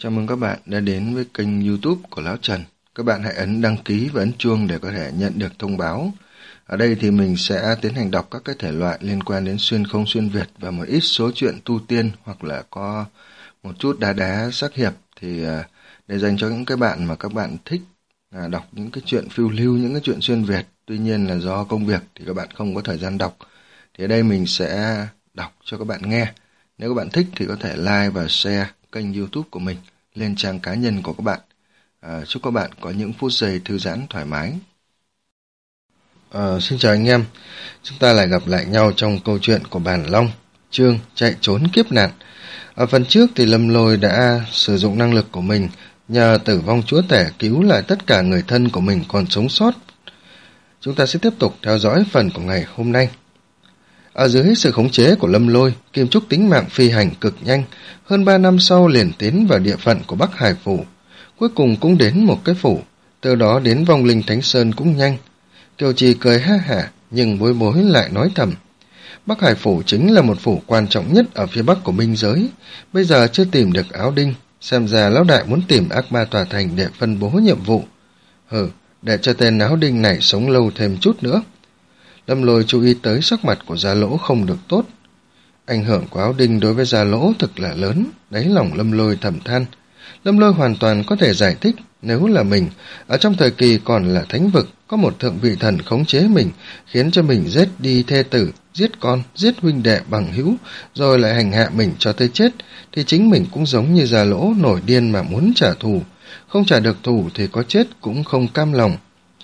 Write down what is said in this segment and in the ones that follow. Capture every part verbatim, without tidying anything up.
Chào mừng các bạn đã đến với kênh YouTube của Lão Trần. Các bạn hãy ấn đăng ký và ấn chuông để có thể nhận được thông báo. Ở đây thì mình sẽ tiến hành đọc các cái thể loại liên quan đến xuyên không xuyên Việt và một ít số truyện tu tiên hoặc là có một chút đá đá sắc hiệp, thì để dành cho những cái bạn mà các bạn thích đọc những cái chuyện phiêu lưu, những cái chuyện xuyên Việt. Tuy nhiên là do công việc thì các bạn không có thời gian đọc. Thì ở đây mình sẽ đọc cho các bạn nghe. Nếu các bạn thích thì có thể like và share kênh YouTube của mình lên trang cá nhân của các bạn. À, chúc các bạn có những phút giây thư giãn thoải mái. À, xin chào anh em, chúng ta lại gặp lại nhau trong câu chuyện của Bản Long, chương chạy trốn kiếp nạn. Ở phần trước thì Lâm Lôi đã sử dụng năng lực của mình nhờ tử vong chúa tể cứu lại tất cả người thân của mình còn sống sót. Chúng ta sẽ tiếp tục theo dõi phần của ngày hôm nay. Ở dưới sự khống chế của Lâm Lôi, Kim Trúc tính mạng phi hành cực nhanh, hơn ba năm sau liền tiến vào địa phận của Bắc Hải Phủ, cuối cùng cũng đến một cái phủ, từ đó đến vong linh Thánh Sơn cũng nhanh. Kiều Trì cười ha hả, nhưng bối bối lại nói thầm. Bắc Hải Phủ chính là một phủ quan trọng nhất ở phía bắc của minh giới, bây giờ chưa tìm được áo đinh, xem ra lão đại muốn tìm ác ma tòa thành để phân bố nhiệm vụ. Hừ, để cho tên áo đinh này sống lâu thêm chút nữa. Lâm Lôi chú ý tới sắc mặt của Gia Lỗ không được tốt. Ảnh hưởng của áo đinh đối với Gia Lỗ thực là lớn, đáy lòng Lâm Lôi thầm than. Lâm Lôi hoàn toàn có thể giải thích, nếu là mình, ở trong thời kỳ còn là thánh vực, có một thượng vị thần khống chế mình, khiến cho mình giết đi thê tử, giết con, giết huynh đệ bằng hữu, rồi lại hành hạ mình cho tới chết, thì chính mình cũng giống như Gia Lỗ nổi điên mà muốn trả thù. Không trả được thù thì có chết cũng không cam lòng.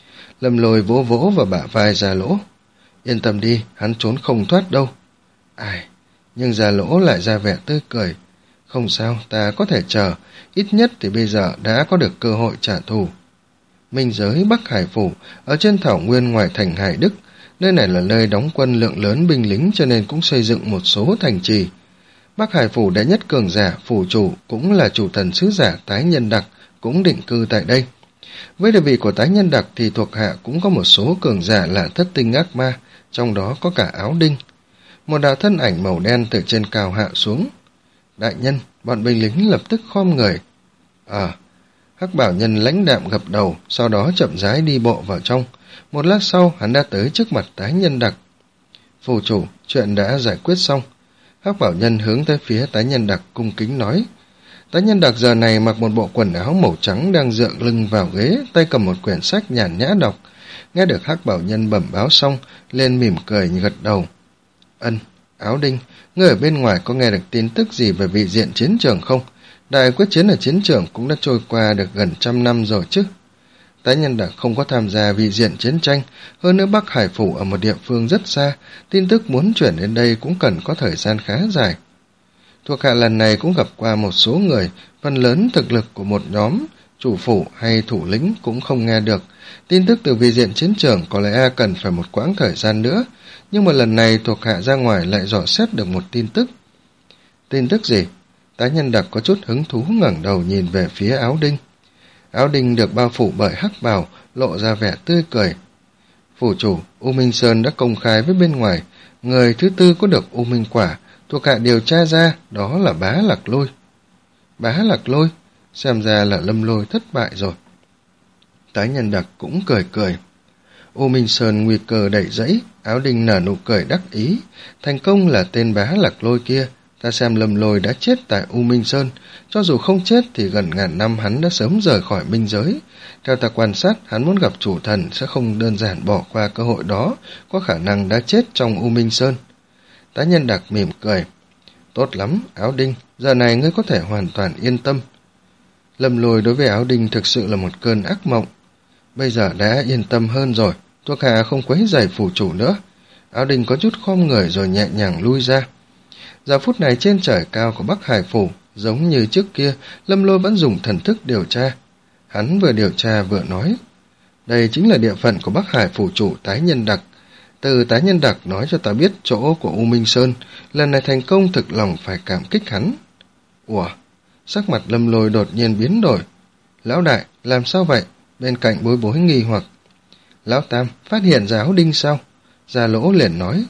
Lâm Lôi vỗ vỗ vào bả vai Gia Lỗ. Yên tâm đi, hắn trốn không thoát đâu. Ai, nhưng Gia Lỗ lại ra vẻ tươi cười. Không sao, ta có thể chờ, ít nhất thì bây giờ đã có được cơ hội trả thù. Minh giới Bắc Hải Phủ, ở trên thảo nguyên ngoài thành Hải Đức, nơi này là nơi đóng quân lượng lớn binh lính cho nên cũng xây dựng một số thành trì. Bắc Hải Phủ đệ nhất cường giả, phủ chủ, cũng là chủ thần sứ giả Tái Nhân Đặc, cũng định cư tại đây. Với địa vị của Tái Nhân Đặc thì thuộc hạ cũng có một số cường giả là thất tinh ác ma, trong đó có cả áo đinh. Một đạo thân ảnh màu đen từ trên cao hạ xuống. Đại nhân, bọn binh lính lập tức khom người. Ờ, Hắc Bảo Nhân lãnh đạm gật đầu, sau đó chậm rãi đi bộ vào trong. Một lát sau, hắn đã tới trước mặt Tái Nhân Đặc. Phủ chủ, chuyện đã giải quyết xong. Hắc Bảo Nhân hướng tới phía Tái Nhân Đặc cung kính nói. Tái Nhân Đặc giờ này mặc một bộ quần áo màu trắng đang dựa lưng vào ghế, tay cầm một quyển sách nhàn nhã đọc. Nghe được Hắc Bảo Nhân bẩm báo xong, lên mỉm cười gật đầu. Ân, Áo đinh, ngươi ở bên ngoài có nghe được tin tức gì về vị diện chiến trường không? Đại quyết chiến ở chiến trường cũng đã trôi qua được gần trăm năm rồi chứ. Tái Nhân Đặc không có tham gia vị diện chiến tranh, hơn nữa Bắc Hải Phủ ở một địa phương rất xa, tin tức muốn chuyển đến đây cũng cần có thời gian khá dài. Thuộc hạ lần này cũng gặp qua một số người, phần lớn thực lực của một nhóm, chủ phủ hay thủ lĩnh cũng không nghe được. Tin tức từ vị diện chiến trường có lẽ cần phải một quãng thời gian nữa, nhưng mà lần này thuộc hạ ra ngoài lại dò xét được một tin tức. Tin tức gì? Tái Nhân Đặc có chút hứng thú ngẩng đầu nhìn về phía áo đinh. Áo đinh được bao phủ bởi hắc bào, lộ ra vẻ tươi cười. Phủ chủ, U Minh Sơn đã công khai với bên ngoài, người thứ tư có được U Minh Quả, thuộc hạ điều tra ra, đó là Bá Lạc Lôi. Bá Lạc Lôi? Xem ra là Lâm Lôi thất bại rồi. Tái Nhân Đặc cũng cười cười. U Minh Sơn nguy cơ đẩy dẫy, áo đinh nở nụ cười đắc ý. Thành công là tên Bá Lạc Lôi kia, ta xem Lâm Lôi đã chết tại U Minh Sơn. Cho dù không chết thì gần ngàn năm hắn đã sớm rời khỏi minh giới. Theo ta quan sát, hắn muốn gặp chủ thần sẽ không đơn giản bỏ qua cơ hội đó, có khả năng đã chết trong U Minh Sơn. Tái Nhân Đặc mỉm cười. Tốt lắm, Áo đinh, giờ này ngươi có thể hoàn toàn yên tâm. Lâm Lôi đối với Áo đinh thực sự là một cơn ác mộng. Bây giờ đã yên tâm hơn rồi, thuộc hạ không quấy rầy phủ chủ nữa. Áo đinh có chút khom người rồi nhẹ nhàng lui ra. Giờ phút này trên trời cao của Bắc Hải Phủ, giống như trước kia, Lâm Lôi vẫn dùng thần thức điều tra. Hắn vừa điều tra vừa nói. Đây chính là địa phận của Bắc Hải Phủ chủ Tái Nhân Đặc. Từ Tái Nhân Đặc nói cho ta biết chỗ của U Minh Sơn, lần này thành công thực lòng phải cảm kích hắn. Ủa, sắc mặt Lâm Lôi đột nhiên biến đổi. Lão đại, làm sao vậy? Bên cạnh bối bối nghi hoặc. Lão Tam, phát hiện ra áo đinh sao? Gia Lỗ liền nói.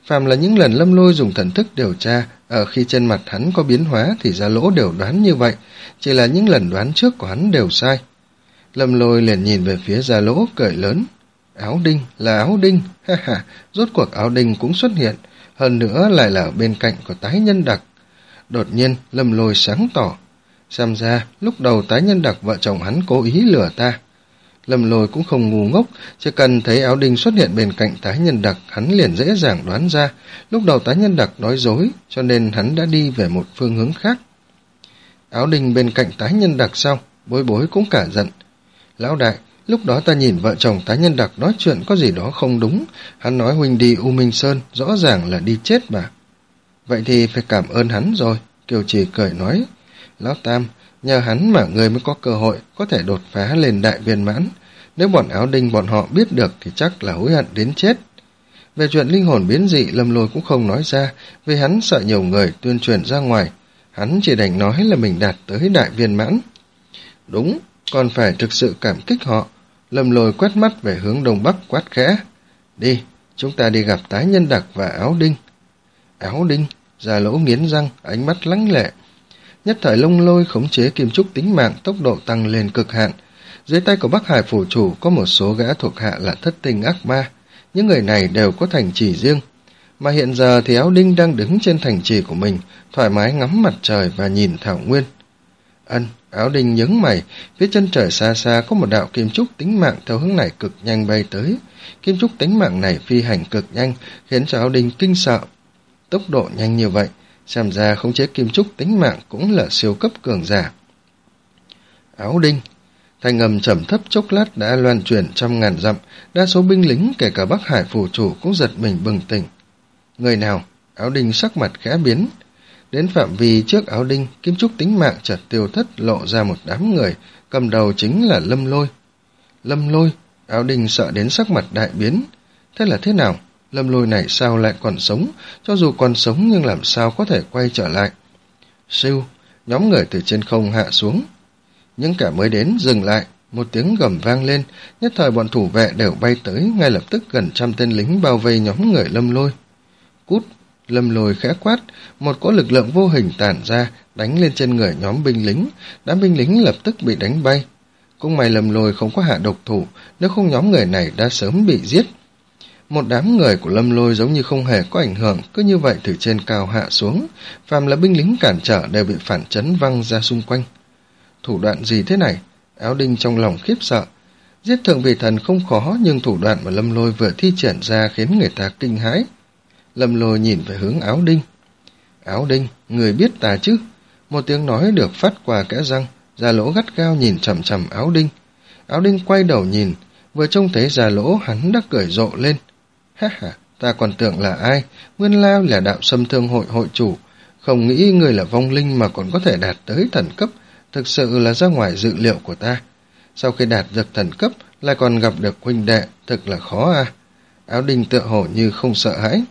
Phàm là những lần Lâm Lôi dùng thần thức điều tra, ở khi trên mặt hắn có biến hóa thì Gia Lỗ đều đoán như vậy, chỉ là những lần đoán trước của hắn đều sai. Lâm Lôi liền nhìn về phía Gia Lỗ cười lớn. Áo đinh, là áo đinh, ha ha, rốt cuộc áo đinh cũng xuất hiện, hơn nữa lại là ở bên cạnh của tái nhân đặc. Đột nhiên, Lâm Lôi sáng tỏ. Xem ra, lúc đầu tái nhân đặc vợ chồng hắn cố ý lừa ta. Lâm Lôi cũng không ngu ngốc, chỉ cần thấy áo đinh xuất hiện bên cạnh tái nhân đặc, hắn liền dễ dàng đoán ra. Lúc đầu tái nhân đặc nói dối, cho nên hắn đã đi về một phương hướng khác. Áo đinh bên cạnh tái nhân đặc sao? Bối Bối cũng cả giận. Lão đại, lúc đó ta nhìn vợ chồng tái nhân đặc nói chuyện có gì đó không đúng. Hắn nói huynh đi U Minh Sơn, rõ ràng là đi chết mà. Vậy thì phải cảm ơn hắn rồi, Kiều Trì cười nói. Lão Tam, nhờ hắn mà người mới có cơ hội có thể đột phá lên đại viên mãn. Nếu bọn áo đinh bọn họ biết được thì chắc là hối hận đến chết. Về chuyện linh hồn biến dị, Lâm Lôi cũng không nói ra, vì hắn sợ nhiều người tuyên truyền ra ngoài. Hắn chỉ đành nói là mình đạt tới đại viên mãn. Đúng, còn phải thực sự cảm kích họ. Lâm Lôi quét mắt về hướng đông bắc quát khẽ. Đi, chúng ta đi gặp tái nhân đặc và áo đinh. Áo đinh, Gia Lỗ nghiến răng, ánh mắt lánh lệ. Nhất thời Lâm Lôi khống chế kim trúc tính mạng, tốc độ tăng lên cực hạn. Dưới tay của Bắc Hải phủ chủ có một số gã thuộc hạ là thất tinh ác ma. Những người này đều có thành trì riêng. Mà hiện giờ thì áo đinh đang đứng trên thành trì của mình, thoải mái ngắm mặt trời và nhìn thảo nguyên. Ân, áo đinh nhướng mày, phía chân trời xa xa có một đạo kim trúc tính mạng theo hướng này cực nhanh bay tới. Kim trúc tính mạng này phi hành cực nhanh, khiến cho áo đinh kinh sợ. Tốc độ nhanh như vậy, xem ra khống chế kim trúc tính mạng cũng là siêu cấp cường giả. Áo đinh, thanh âm trầm thấp chốc lát đã loan truyền trăm ngàn dặm, đa số binh lính kể cả Bắc Hải phủ chủ cũng giật mình bừng tỉnh. Người nào? Áo đinh sắc mặt khẽ biến. Đến phạm vi trước áo đinh, kim trúc tính mạng chợt tiêu thất, lộ ra một đám người, cầm đầu chính là Lâm Lôi. Lâm Lôi, áo đinh sợ đến sắc mặt đại biến. Thế là thế nào? Lâm Lôi này sao lại còn sống? Cho dù còn sống nhưng làm sao có thể quay trở lại? Siêu, nhóm người từ trên không hạ xuống. Những kẻ mới đến dừng lại, một tiếng gầm vang lên, nhất thời bọn thủ vệ đều bay tới, ngay lập tức gần trăm tên lính bao vây nhóm người Lâm Lôi. Cút, Lâm Lôi khẽ quát, một cỗ lực lượng vô hình tản ra, đánh lên trên người nhóm binh lính, đám binh lính lập tức bị đánh bay. Cũng may Lâm Lôi không có hạ độc thủ, nếu không nhóm người này đã sớm bị giết. Một đám người của Lâm Lôi giống như không hề có ảnh hưởng, cứ như vậy từ trên cao hạ xuống, phàm là binh lính cản trở đều bị phản chấn văng ra xung quanh. Thủ đoạn gì thế này? Áo đinh trong lòng khiếp sợ. Giết thượng vị thần không khó, nhưng thủ đoạn mà Lâm Lôi vừa thi triển ra khiến người ta kinh hãi. Lâm Lôi nhìn về hướng áo đinh. Áo đinh, người biết ta chứ? Một tiếng nói được phát qua kẽ răng, Gia Lỗ gắt gao nhìn chằm chằm áo đinh. Áo đinh quay đầu nhìn, vừa trông thấy Gia Lỗ hắn đã cười rộ lên. Ha ha, ta còn tưởng là ai? Nguyên lai là đạo xâm thương hội hội chủ. Không nghĩ người là vong linh mà còn có thể đạt tới thần cấp, thực sự là ra ngoài dự liệu của ta. Sau khi đạt được thần cấp, lại còn gặp được huynh đệ, thực là khó à. Áo đinh tựa hồ như không sợ hãi.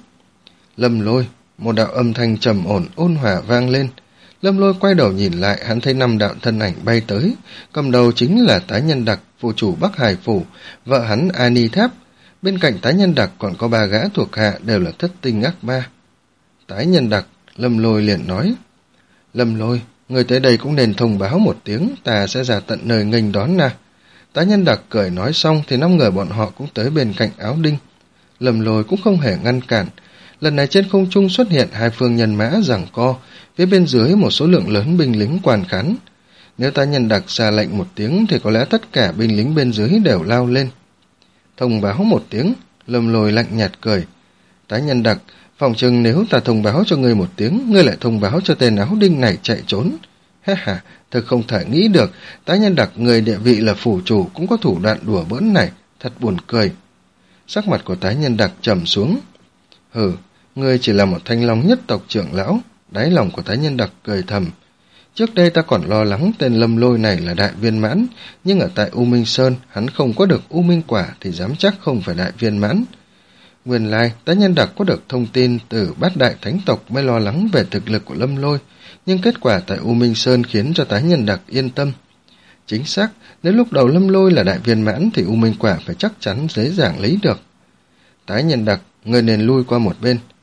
Lâm Lôi, một đạo âm thanh trầm ổn ôn hòa vang lên. Lâm Lôi quay đầu nhìn lại, hắn thấy năm đạo thân ảnh bay tới, cầm đầu chính là tái nhân đặc, phủ chủ Bắc Hải phủ, vợ hắn Ani Tháp. Bên cạnh tái nhân đặc còn có ba gã thuộc hạ đều là thất tinh ác ma. Tái nhân đặc, Lâm Lôi liền nói. Lâm Lôi, người tới đây cũng nên thông báo một tiếng, ta sẽ ra tận nơi nghênh đón nè. Tái nhân đặc cười nói xong thì năm người bọn họ cũng tới bên cạnh áo đinh. Lâm Lôi cũng không hề ngăn cản. Lần này trên không trung xuất hiện hai phương nhân mã giằng co, phía bên dưới một số lượng lớn binh lính quan khán. Nếu tái nhân đặc ra lệnh một tiếng thì có lẽ tất cả binh lính bên dưới đều lao lên. Thông báo một tiếng, Lâm Lôi lạnh nhạt cười. Tái nhân đặc, phòng chừng nếu ta thông báo cho ngươi một tiếng, ngươi lại thông báo cho tên áo đinh này chạy trốn. Ha ha, thật không thể nghĩ được, tái nhân đặc người địa vị là phủ chủ cũng có thủ đoạn đùa bỡn này, thật buồn cười. Sắc mặt của tái nhân đặc trầm xuống. Hừ, ngươi chỉ là một thanh long nhất tộc trưởng lão. Đáy lòng của tái nhân đặc cười thầm. Trước đây ta còn lo lắng tên Lâm Lôi này là đại viên mãn, nhưng ở tại U Minh Sơn hắn không có được U Minh quả thì dám chắc không phải đại viên mãn. Nguyên lai, tái nhân đặc có được thông tin từ bát đại thánh tộc mới lo lắng về thực lực của Lâm Lôi, nhưng kết quả tại U Minh Sơn khiến cho tái nhân đặc yên tâm. Chính xác, nếu lúc đầu Lâm Lôi là đại viên mãn thì U Minh quả phải chắc chắn dễ dàng lấy được. Tái nhân đặc, người nên lui qua một bên,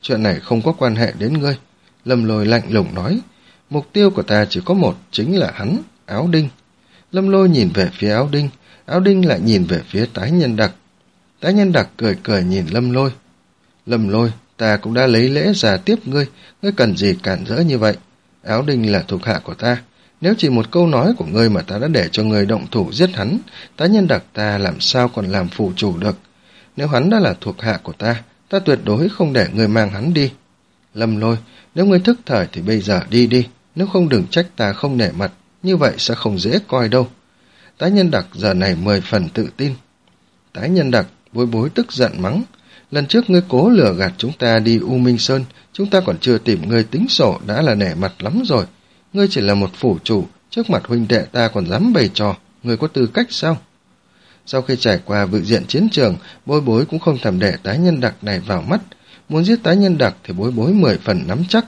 chuyện này không có quan hệ đến ngươi. Lâm Lôi lạnh lùng nói, mục tiêu của ta chỉ có một, chính là hắn, Áo Đinh. Lâm Lôi nhìn về phía Áo Đinh, Áo Đinh lại nhìn về phía Tái Nhân Đặc. Tái Nhân Đặc cười cười nhìn Lâm Lôi. Lâm Lôi, ta cũng đã lấy lễ ra tiếp ngươi, ngươi cần gì cản rỡ như vậy? Áo Đinh là thuộc hạ của ta, nếu chỉ một câu nói của ngươi mà ta đã để cho ngươi động thủ giết hắn, Tái Nhân Đặc ta làm sao còn làm phụ chủ được? Nếu hắn đã là thuộc hạ của ta, ta tuyệt đối không để ngươi mang hắn đi. Lâm Lôi, nếu ngươi thức thời thì bây giờ đi đi, nếu không đừng trách ta không nể mặt, như vậy sẽ không dễ coi đâu. Tái Nhân Đặc giờ này mười phần tự tin. Tái Nhân Đặc, Bối Bối tức giận mắng, lần trước ngươi cố lừa gạt chúng ta đi U Minh Sơn, chúng ta còn chưa tìm ngươi tính sổ đã là nể mặt lắm rồi. Ngươi chỉ là một phủ chủ, trước mặt huynh đệ ta còn dám bày trò, ngươi có tư cách sao? Sau khi trải qua vị diện chiến trường, Bối Bối cũng không thèm để Tái Nhân Đặc này vào mắt. Muốn giết Tái Nhân Đặc thì Bối Bối mười phần nắm chắc.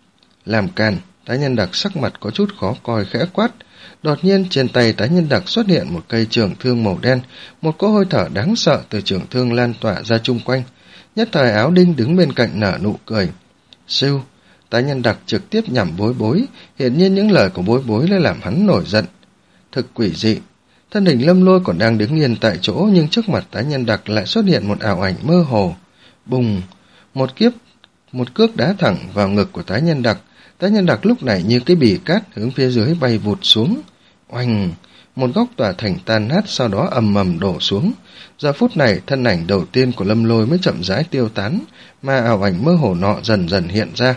Làm càn, Tái Nhân Đặc sắc mặt có chút khó coi khẽ quát. Đột nhiên trên tay Tái Nhân Đặc xuất hiện một cây trường thương màu đen, một cỗ hơi thở đáng sợ từ trường thương lan tỏa ra chung quanh. Nhất thời Áo Đinh đứng bên cạnh nở nụ cười. Siêu, Tái Nhân Đặc trực tiếp nhằm Bối Bối, hiển nhiên những lời của Bối Bối đã làm hắn nổi giận. Thực quỷ dị, thân hình Lâm Lôi còn đang đứng yên tại chỗ, nhưng trước mặt Tái Nhân Đặc lại xuất hiện một ảo ảnh mơ hồ. Bùng, một kiếp, một cước đá thẳng vào ngực của Tái Nhân Đặc. Tái Nhân Đặc lúc này như cái bì cát hướng phía dưới bay vụt xuống. Oanh, một góc tòa thành tan nát, sau đó ầm ầm đổ xuống. Giờ phút này thân ảnh đầu tiên của Lâm Lôi mới chậm rãi tiêu tán, mà ảo ảnh mơ hồ nọ dần dần hiện ra.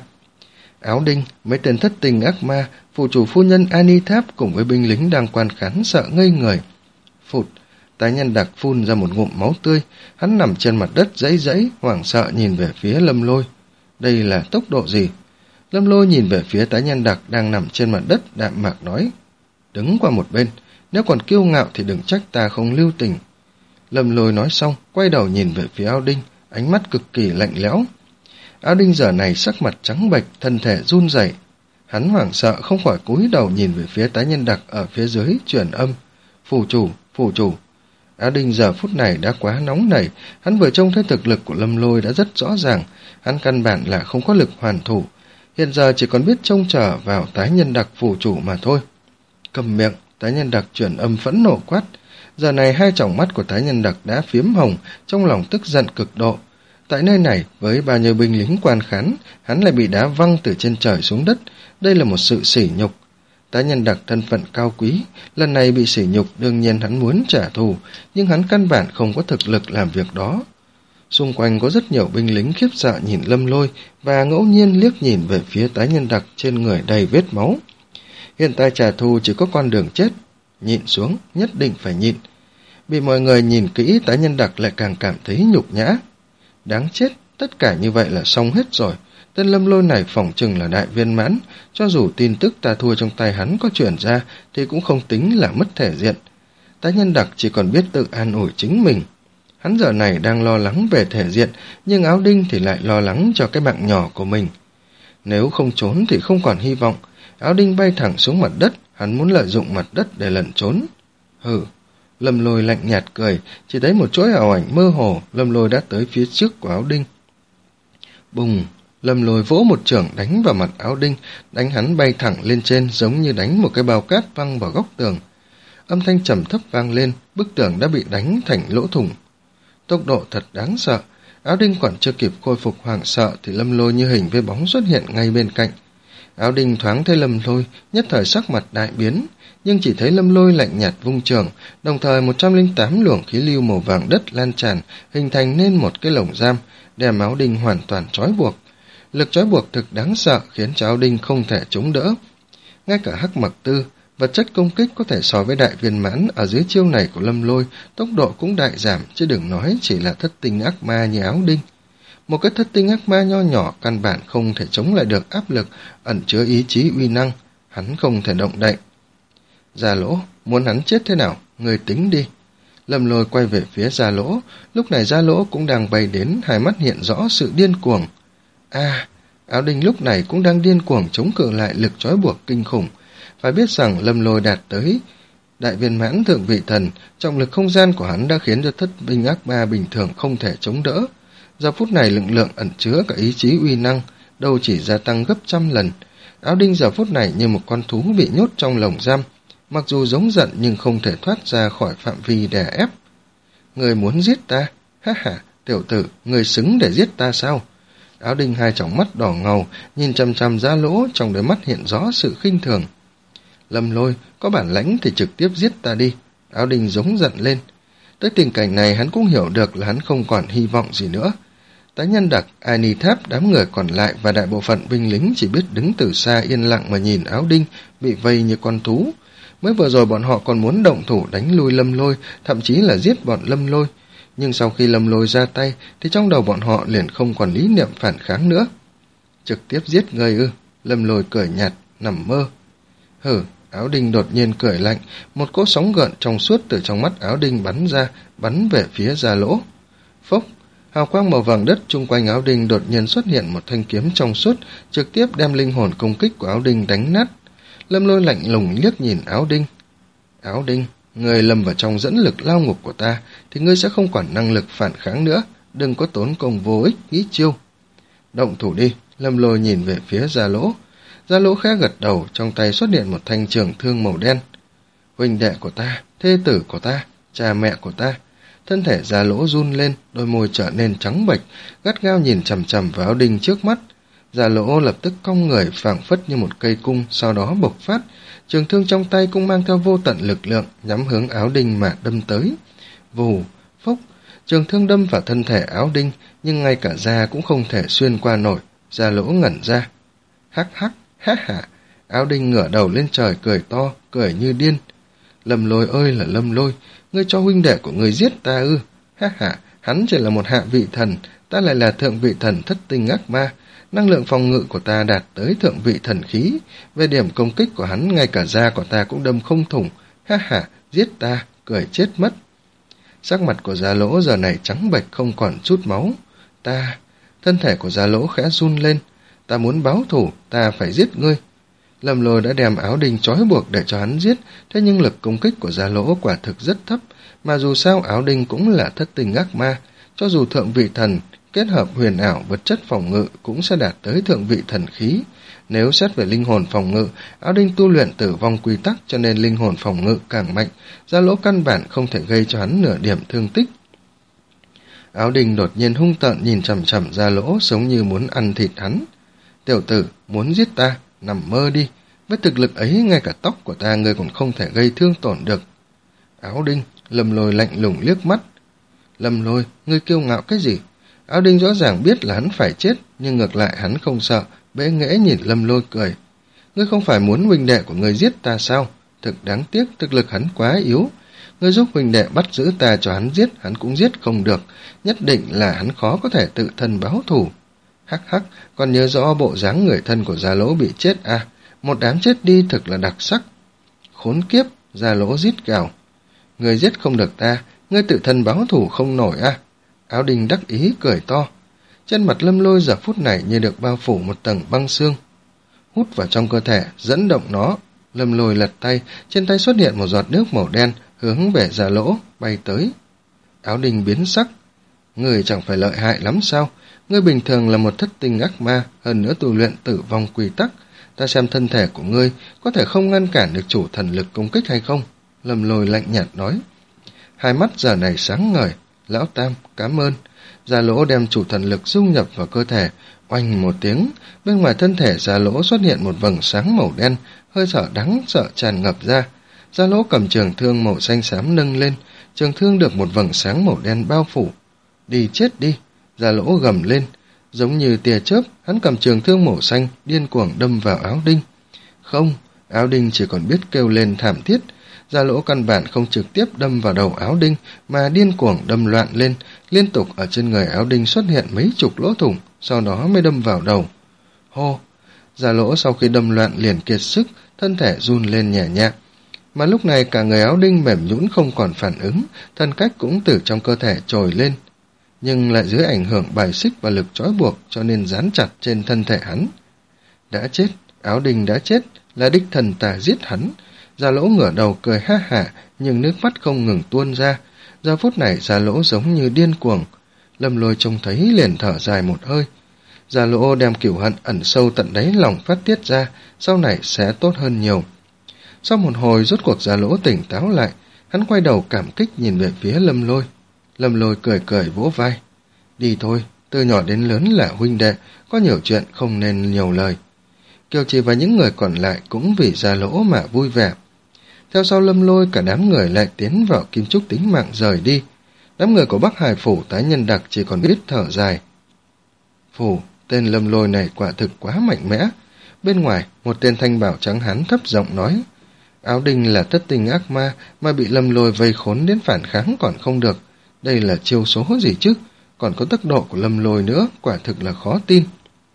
Áo Đinh, mấy tên thất tình ác ma, phụ chủ phu nhân Ani Tháp cùng với binh lính đang quan khán sợ ngây người. Phụt, Tái Nhân Đặc phun ra một ngụm máu tươi, hắn nằm trên mặt đất dãy dãy, hoảng sợ nhìn về phía Lâm Lôi. Đây là tốc độ gì? Lâm Lôi nhìn về phía Tái Nhân Đặc đang nằm trên mặt đất, đạm mạc nói, đứng qua một bên, nếu còn kiêu ngạo thì đừng trách ta không lưu tình. Lâm Lôi nói xong, quay đầu nhìn về phía Áo Đinh, ánh mắt cực kỳ lạnh lẽo. Áo Đinh giờ này sắc mặt trắng bệch, thân thể run rẩy. Hắn hoảng sợ không khỏi cúi đầu nhìn về phía Tái Nhân Đặc ở phía dưới truyền âm. Phù chủ, phù chủ. Áo Đinh giờ phút này đã quá nóng nảy, hắn vừa trông thấy thực lực của Lâm Lôi đã rất rõ ràng, hắn căn bản là không có lực hoàn thủ, hiện giờ chỉ còn biết trông chờ vào Tái Nhân Đặc phù chủ mà thôi. Cầm miệng, Tái Nhân Đặc chuyển âm phẫn nộ quát. Giờ này hai tròng mắt của Tái Nhân Đặc đã phiếm hồng, trong lòng tức giận cực độ. Tại nơi này, với bao nhiêu binh lính quan khán, hắn lại bị đá văng từ trên trời xuống đất, đây là một sự sỉ nhục. Tái Nhân Đặc thân phận cao quý, lần này bị sỉ nhục đương nhiên hắn muốn trả thù, nhưng hắn căn bản không có thực lực làm việc đó. Xung quanh có rất nhiều binh lính khiếp sợ nhìn Lâm Lôi và ngẫu nhiên liếc nhìn về phía Tái Nhân Đặc trên người đầy vết máu. Hiện tại trả thù chỉ có con đường chết, nhịn xuống, nhất định phải nhịn. Bị mọi người nhìn kỹ, Tái Nhân Đặc lại càng cảm thấy nhục nhã. Đáng chết, tất cả như vậy là xong hết rồi. Tên Lâm Lôi này phỏng chừng là đại viên mãn, cho dù tin tức ta thua trong tay hắn có chuyển ra thì cũng không tính là mất thể diện. Tái Nhân Đặc chỉ còn biết tự an ủi chính mình. Hắn giờ này đang lo lắng về thể diện, nhưng Áo Đinh thì lại lo lắng cho cái mạng nhỏ của mình. Nếu không trốn thì không còn hy vọng. Áo Đinh bay thẳng xuống mặt đất, hắn muốn lợi dụng mặt đất để lẩn trốn. Hừ, Lâm Lôi lạnh nhạt cười, chỉ thấy một chuỗi ảo ảnh mơ hồ, Lâm Lôi đã tới phía trước của Áo Đinh. Bùng, Lâm Lôi vỗ một chưởng đánh vào mặt Áo Đinh, đánh hắn bay thẳng lên trên giống như đánh một cái bao cát văng vào góc tường. Âm thanh trầm thấp vang lên, bức tường đã bị đánh thành lỗ thủng. Tốc độ thật đáng sợ, Áo Đinh còn chưa kịp khôi phục hoảng sợ thì Lâm Lôi như hình với bóng xuất hiện ngay bên cạnh. Áo Đinh thoáng thấy Lâm Lôi, nhất thời sắc mặt đại biến, nhưng chỉ thấy Lâm Lôi lạnh nhạt vung chưởng, đồng thời một trăm lẻ tám luồng khí lưu màu vàng đất lan tràn, hình thành nên một cái lồng giam, đem Áo Đinh hoàn toàn trói buộc. Lực trói buộc thực đáng sợ khiến cho Áo Đinh không thể chống đỡ. Ngay cả Hắc Mặc Tư, vật chất công kích có thể so với đại viên mãn ở dưới chiêu này của Lâm Lôi, tốc độ cũng đại giảm, chứ đừng nói chỉ là thất tinh ác ma như Áo Đinh. Một cái thất tinh ác ma nho nhỏ căn bản không thể chống lại được áp lực ẩn chứa ý chí uy năng, hắn không thể động đậy. Gia Lỗ, muốn hắn chết thế nào, người tính đi. Lâm Lôi quay về phía Gia Lỗ, lúc này Gia Lỗ cũng đang bay đến, hai mắt hiện rõ sự điên cuồng. À, Áo Đinh lúc này cũng đang điên cuồng chống cự lại lực trói buộc kinh khủng. Phải biết rằng Lâm Lôi đạt tới đại viên mãn thượng vị thần, trọng lực không gian của hắn đã khiến cho thất binh ác ma bình thường không thể chống đỡ. Giờ phút này lực lượng ẩn chứa cả ý chí uy năng, đâu chỉ gia tăng gấp trăm lần. Áo Đinh giờ phút này như một con thú bị nhốt trong lồng giam, mặc dù giống giận nhưng không thể thoát ra khỏi phạm vi đè ép. Người muốn giết ta? Ha ha, tiểu tử, người xứng để giết ta sao? Áo Đinh hai tròng mắt đỏ ngầu, nhìn chằm chằm Giá Lỗ, trong đôi mắt hiện rõ sự khinh thường. Lâm Lôi, có bản lãnh thì trực tiếp giết ta đi. Áo Đinh giống giận lên. Tới tình cảnh này hắn cũng hiểu được là hắn không còn hy vọng gì nữa. Tái Nhân Đặc, Ai Ni Tháp, đám người còn lại và đại bộ phận binh lính chỉ biết đứng từ xa yên lặng mà nhìn Áo Đinh bị vây như con thú. Mới vừa rồi bọn họ còn muốn động thủ đánh lui Lâm Lôi, thậm chí là giết bọn Lâm Lôi. Nhưng sau khi Lâm Lôi ra tay thì trong đầu bọn họ liền không còn lý niệm phản kháng nữa. Trực tiếp giết người ư? Lâm Lôi cười nhạt, nằm mơ. Hử, Áo Đinh đột nhiên cười lạnh, một cỗ sóng gợn trong suốt từ trong mắt Áo Đinh bắn ra, bắn về phía Gia Lỗ. Phốc, hào quang màu vàng đất chung quanh Áo Đinh đột nhiên xuất hiện một thanh kiếm trong suốt, trực tiếp đem linh hồn công kích của Áo Đinh đánh nát. Lâm Lôi lạnh lùng liếc nhìn Áo Đinh. Áo Đinh, người lầm vào trong dẫn lực lao ngục của ta, thì ngươi sẽ không còn năng lực phản kháng nữa, đừng có tốn công vô ích, nghĩ chiêu. Động thủ đi, Lâm Lôi nhìn về phía Gia Lỗ. Gia Lỗ khẽ gật đầu, trong tay xuất hiện một thanh trường thương màu đen. Huynh đệ của ta, thê tử của ta, cha mẹ của ta. Thân thể Gia Lỗ run lên, đôi môi trở nên trắng bệch, gắt gao nhìn chằm chằm vào Áo Đinh trước mắt. Gia Lỗ lập tức cong người phảng phất như một cây cung, sau đó bộc phát. Trường thương trong tay cũng mang theo vô tận lực lượng, nhắm hướng Áo Đinh mà đâm tới. Vù, phốc, trường thương đâm vào thân thể Áo Đinh, nhưng ngay cả da cũng không thể xuyên qua nổi. Gia Lỗ ngẩn ra. Hắc hắc, ha ha. Áo Đinh ngửa đầu lên trời cười to, cười như điên. Lâm Lôi ơi là Lâm Lôi, ngươi cho huynh đệ của ngươi giết ta ư? Ha ha, hắn chỉ là một hạ vị thần, ta lại là thượng vị thần thất tinh ác ma. Năng lượng phòng ngự của ta đạt tới thượng vị thần khí, về điểm công kích của hắn ngay cả da của ta cũng đâm không thủng. Ha ha, giết ta, cười chết mất. Sắc mặt của Gia Lỗ giờ này trắng bệch không còn chút máu. Ta, thân thể của Gia Lỗ khẽ run lên. Ta muốn báo thù, ta phải giết ngươi. Lâm Lôi đã đem Áo Đinh trói buộc để cho hắn giết, thế nhưng lực công kích của Gia Lỗ quả thực rất thấp, mà dù sao Áo Đinh cũng là thất tinh ác ma, cho dù thượng vị thần kết hợp huyền ảo vật chất phòng ngự cũng sẽ đạt tới thượng vị thần khí. Nếu xét về linh hồn phòng ngự, Áo Đinh tu luyện tử vong quy tắc cho nên linh hồn phòng ngự càng mạnh, Gia Lỗ căn bản không thể gây cho hắn nửa điểm thương tích. Áo Đinh đột nhiên hung tợn nhìn chằm chằm Gia Lỗ, giống như muốn ăn thịt hắn. Tiểu tử, muốn giết ta, nằm mơ đi, với thực lực ấy ngay cả tóc của ta ngươi còn không thể gây thương tổn được. Áo Đinh, Lâm Lôi lạnh lùng liếc mắt. Lâm Lôi, ngươi kiêu ngạo cái gì? Áo Đinh rõ ràng biết là hắn phải chết, nhưng ngược lại hắn không sợ, bẽ nghễ nhìn Lâm Lôi cười. Ngươi không phải muốn huynh đệ của ngươi giết ta sao? Thực đáng tiếc, thực lực hắn quá yếu. Ngươi giúp huynh đệ bắt giữ ta cho hắn giết, hắn cũng giết không được, nhất định là hắn khó có thể tự thân báo thù. Hắc hắc, còn nhớ rõ bộ dáng người thân của Gia Lỗ bị chết à? Một đám chết đi thực là đặc sắc. Khốn kiếp, Gia Lỗ rít gào. Ngươi giết không được ta, ngươi tự thân báo thù không nổi à? Áo Đinh đắc ý cười to. Trên mặt Lâm Lôi giờ phút này như được bao phủ một tầng băng xương. Hút vào trong cơ thể, dẫn động nó. Lâm Lôi lật tay, trên tay xuất hiện một giọt nước màu đen, hướng về Gia Lỗ, bay tới. Áo Đinh biến sắc. Ngươi chẳng phải lợi hại lắm sao? Ngươi bình thường là một thất tinh ác ma, hơn nữa tu luyện tử vong quy tắc. Ta xem thân thể của ngươi có thể không ngăn cản được chủ thần lực công kích hay không? Lâm Lôi lạnh nhạt nói. Hai mắt giờ này sáng ngời. Lão Tam, cảm ơn. Gia Lỗ đem chủ thần lực dung nhập vào cơ thể, oanh một tiếng, bên ngoài thân thể Gia Lỗ xuất hiện một vầng sáng màu đen, hơi thở đáng sợ tràn ngập ra. Gia Lỗ cầm trường thương màu xanh xám nâng lên, trường thương được một vầng sáng màu đen bao phủ. Đi chết đi, Gia Lỗ gầm lên, giống như tia chớp, hắn cầm trường thương màu xanh, điên cuồng đâm vào Áo Đinh. Không, Áo Đinh chỉ còn biết kêu lên thảm thiết. Gia Lỗ căn bản không trực tiếp đâm vào đầu Áo Đinh, mà điên cuồng đâm loạn lên, liên tục ở trên người Áo Đinh xuất hiện mấy chục lỗ thủng, sau đó mới đâm vào đầu. Hô! Gia Lỗ sau khi đâm loạn liền kiệt sức, thân thể run lên nhẹ nhẹ. Mà lúc này cả người Áo Đinh mềm nhũn không còn phản ứng, thân cách cũng từ trong cơ thể trồi lên, nhưng lại dưới ảnh hưởng bài xích và lực trói buộc cho nên dán chặt trên thân thể hắn. Đã chết, Áo Đinh đã chết, là đích thần ta giết hắn. Gia Lỗ ngửa đầu cười ha hả, nhưng nước mắt không ngừng tuôn ra. Giờ phút này Gia Lỗ giống như điên cuồng. Lâm Lôi trông thấy liền thở dài một hơi. Già Lỗ đem cửu hận ẩn sâu tận đáy lòng phát tiết ra, sau này sẽ tốt hơn nhiều. Sau một hồi rốt cuộc Già Lỗ tỉnh táo lại, hắn quay đầu cảm kích nhìn về phía Lâm Lôi. Lâm Lôi cười cười vỗ vai. Đi thôi, từ nhỏ đến lớn là huynh đệ, có nhiều chuyện không nên nhiều lời. Kiều Trì và những người còn lại cũng vì Già Lỗ mà vui vẻ. Theo sau Lâm Lôi, cả đám người lại tiến vào Kim Trúc Tính Mạng rời đi. Đám người của Bắc Hải Phủ tái nhân đặc chỉ còn biết thở dài. Phủ, tên Lâm Lôi này quả thực quá mạnh mẽ. Bên ngoài, một tên thanh bảo trắng hán thấp giọng nói. Áo Đinh là thất tình ác ma mà bị Lâm Lôi vây khốn đến phản kháng còn không được. Đây là chiêu số gì chứ? Còn có tốc độ của Lâm Lôi nữa, quả thực là khó tin.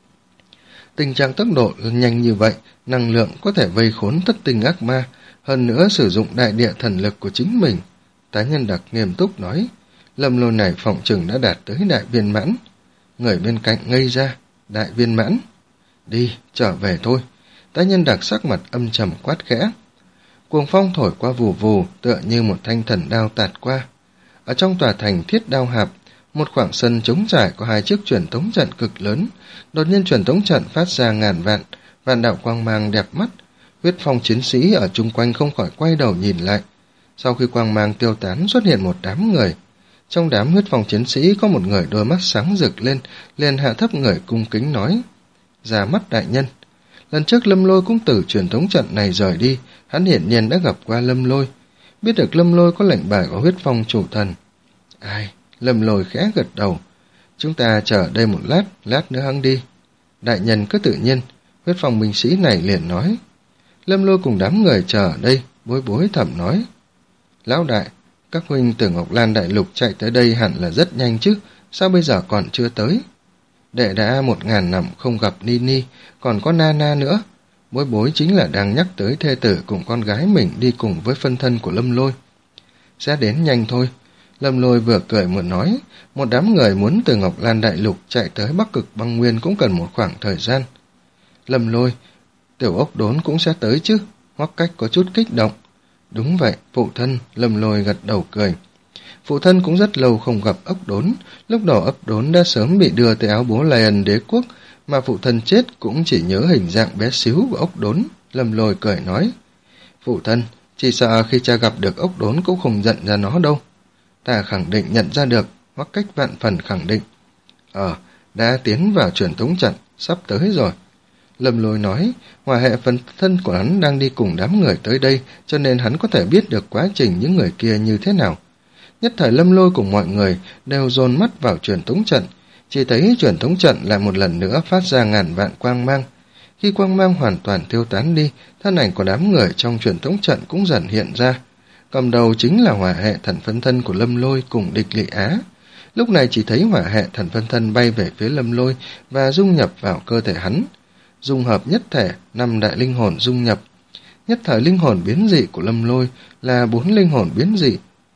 Tình trạng tốc độ nhanh như vậy, năng lượng có thể vây khốn thất tình ác ma, hơn nữa sử dụng đại địa thần lực của chính mình. Tái nhân đặc nghiêm túc nói, Lâm Lôi này phỏng chừng đã đạt tới đại viên mãn. Người bên cạnh ngây ra, đại viên mãn. Đi, trở về thôi. Tái nhân đặc sắc mặt âm trầm quát khẽ. Cuồng phong thổi qua vù vù, tựa như một thanh thần đao tạt qua. Ở trong tòa thành Thiết Đao Hạp, một khoảng sân trống trải có hai chiếc truyền tống trận cực lớn. Đột nhiên truyền tống trận phát ra ngàn vạn, vạn đạo quang mang đẹp mắt. Huyết phong chiến sĩ ở chung quanh không khỏi quay đầu nhìn lại. Sau khi quang mang tiêu tán xuất hiện một đám người. Trong đám huyết phong chiến sĩ có một người đôi mắt sáng rực lên, liền hạ thấp người cung kính nói. Ra mắt đại nhân. Lần trước Lâm Lôi cũng từ truyền tống trận này rời đi, hắn hiển nhiên đã gặp qua Lâm Lôi. Biết được Lâm Lôi có lệnh bài của huyết phong chủ thần. Ai? Lâm Lôi khẽ gật đầu. Chúng ta chờ đây một lát, lát nữa hắn đi. Đại nhân cứ tự nhiên, huyết phong binh sĩ này liền nói. Lâm Lôi cùng đám người chờ ở đây, bối bối thầm nói. Lão đại, các huynh từ Ngọc Lan Đại Lục chạy tới đây hẳn là rất nhanh chứ, sao bây giờ còn chưa tới? Đệ đã một ngàn năm không gặp Nini, còn có Nana nữa. Bối bối chính là đang nhắc tới thê tử cùng con gái mình đi cùng với phân thân của Lâm Lôi. Sẽ đến nhanh thôi. Lâm Lôi vừa cười vừa nói, một đám người muốn từ Ngọc Lan Đại Lục chạy tới Bắc Cực Băng Nguyên cũng cần một khoảng thời gian. Lâm Lôi, tiểu ốc đốn cũng sẽ tới chứ, Hoắc Cách có chút kích động. Đúng vậy, phụ thân, Lâm Lôi gật đầu cười. Phụ thân cũng rất lâu không gặp ốc đốn, lúc đầu ốc đốn đã sớm bị đưa tới áo bố Lion đế quốc, mà phụ thân chết cũng chỉ nhớ hình dạng bé xíu của ốc đốn. Lâm Lôi cười nói, phụ thân, chỉ sợ khi cha gặp được ốc đốn cũng không giận ra nó đâu. Ta khẳng định nhận ra được, Hoắc Cách vạn phần khẳng định. Ờ, đã tiến vào truyền tống trận, sắp tới rồi. Lâm Lôi nói, hỏa hệ phần thân của hắn đang đi cùng đám người tới đây, cho nên hắn có thể biết được quá trình những người kia như thế nào. Nhất thời Lâm Lôi cùng mọi người đều dồn mắt vào truyền tống trận, chỉ thấy truyền tống trận lại một lần nữa phát ra ngàn vạn quang mang. Khi quang mang hoàn toàn tiêu tán đi, thân ảnh của đám người trong truyền tống trận cũng dần hiện ra. Cầm đầu chính là hỏa hệ thần phân thân của Lâm Lôi cùng Địch Lị Á. Lúc này chỉ thấy hỏa hệ thần phân thân bay về phía Lâm Lôi và dung nhập vào cơ thể hắn. Dung hợp nhất thể, năm đại linh hồn dung nhập. Nhất thời linh hồn biến dị của Lâm Lôi là bốn linh hồn biến dị.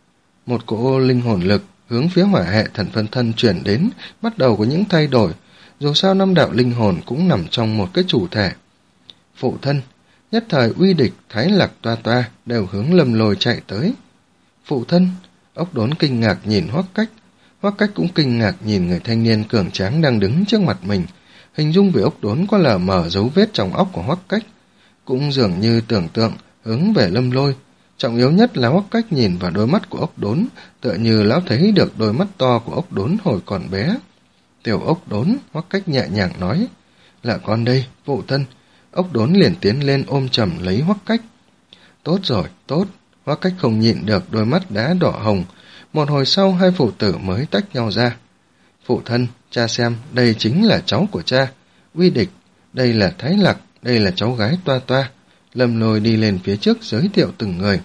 Một cỗ linh hồn lực hướng phía hỏa hệ thần phân thân chuyển đến, bắt đầu có những thay đổi. Dù sao năm đạo linh hồn cũng nằm trong một cái chủ thể. Phụ thân, nhất thời Uy Địch, Thái Lạc Toa Toa đều hướng Lâm Lôi chạy tới. Phụ thân, ốc đốn kinh ngạc nhìn Hoắc Cách. Hoắc Cách cũng kinh ngạc nhìn người thanh niên cường tráng đang đứng trước mặt mình. Hình dung về ốc đốn có lờ mờ dấu vết trong óc của Hoắc Cách, cũng dường như tưởng tượng hướng về Lâm Lôi. Trọng yếu nhất là Hoắc Cách nhìn vào đôi mắt của ốc đốn, tựa như lão thấy được đôi mắt to của ốc đốn hồi còn bé. Tiểu ốc đốn, Hoắc Cách nhẹ nhàng nói, là con đây, phụ thân. Ốc đốn liền tiến lên ôm chầm lấy Hoắc Cách. Tốt rồi, tốt. Hoắc Cách không nhịn được, đôi mắt đã đỏ hồng. Một hồi sau hai phụ tử mới tách nhau ra. Phụ thân, cha xem, đây chính là cháu của cha. Uy Địch, đây là Thái Lạc, đây là cháu gái Toa Toa. Lâm Lôi đi lên phía trước giới thiệu từng người.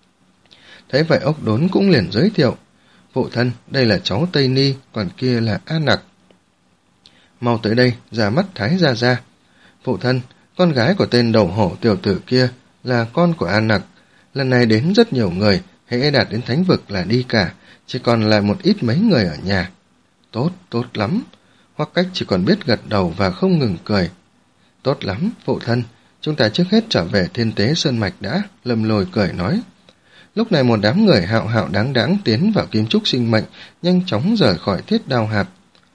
Thấy vậy ốc đốn cũng liền giới thiệu. Phụ thân, đây là cháu Tây Ni, còn kia là A Nặc. Mau tới đây, ra mắt Thái Gia Gia. Phụ thân, con gái của tên đầu hổ tiểu tử kia là con của A Nặc. Lần này đến rất nhiều người, hễ đạt đến thánh vực là đi cả, chỉ còn lại một ít mấy người ở nhà. Tốt, tốt lắm. Hoắc Cách chỉ còn biết gật đầu và không ngừng cười. Tốt lắm, phụ thân, chúng ta trước hết trở về Thiên Tế Sơn Mạch đã, Lâm Lôi cười nói. Lúc này một đám người hạo hạo đáng đáng tiến vào kim trúc sinh mệnh, nhanh chóng rời khỏi thiết đao hạp.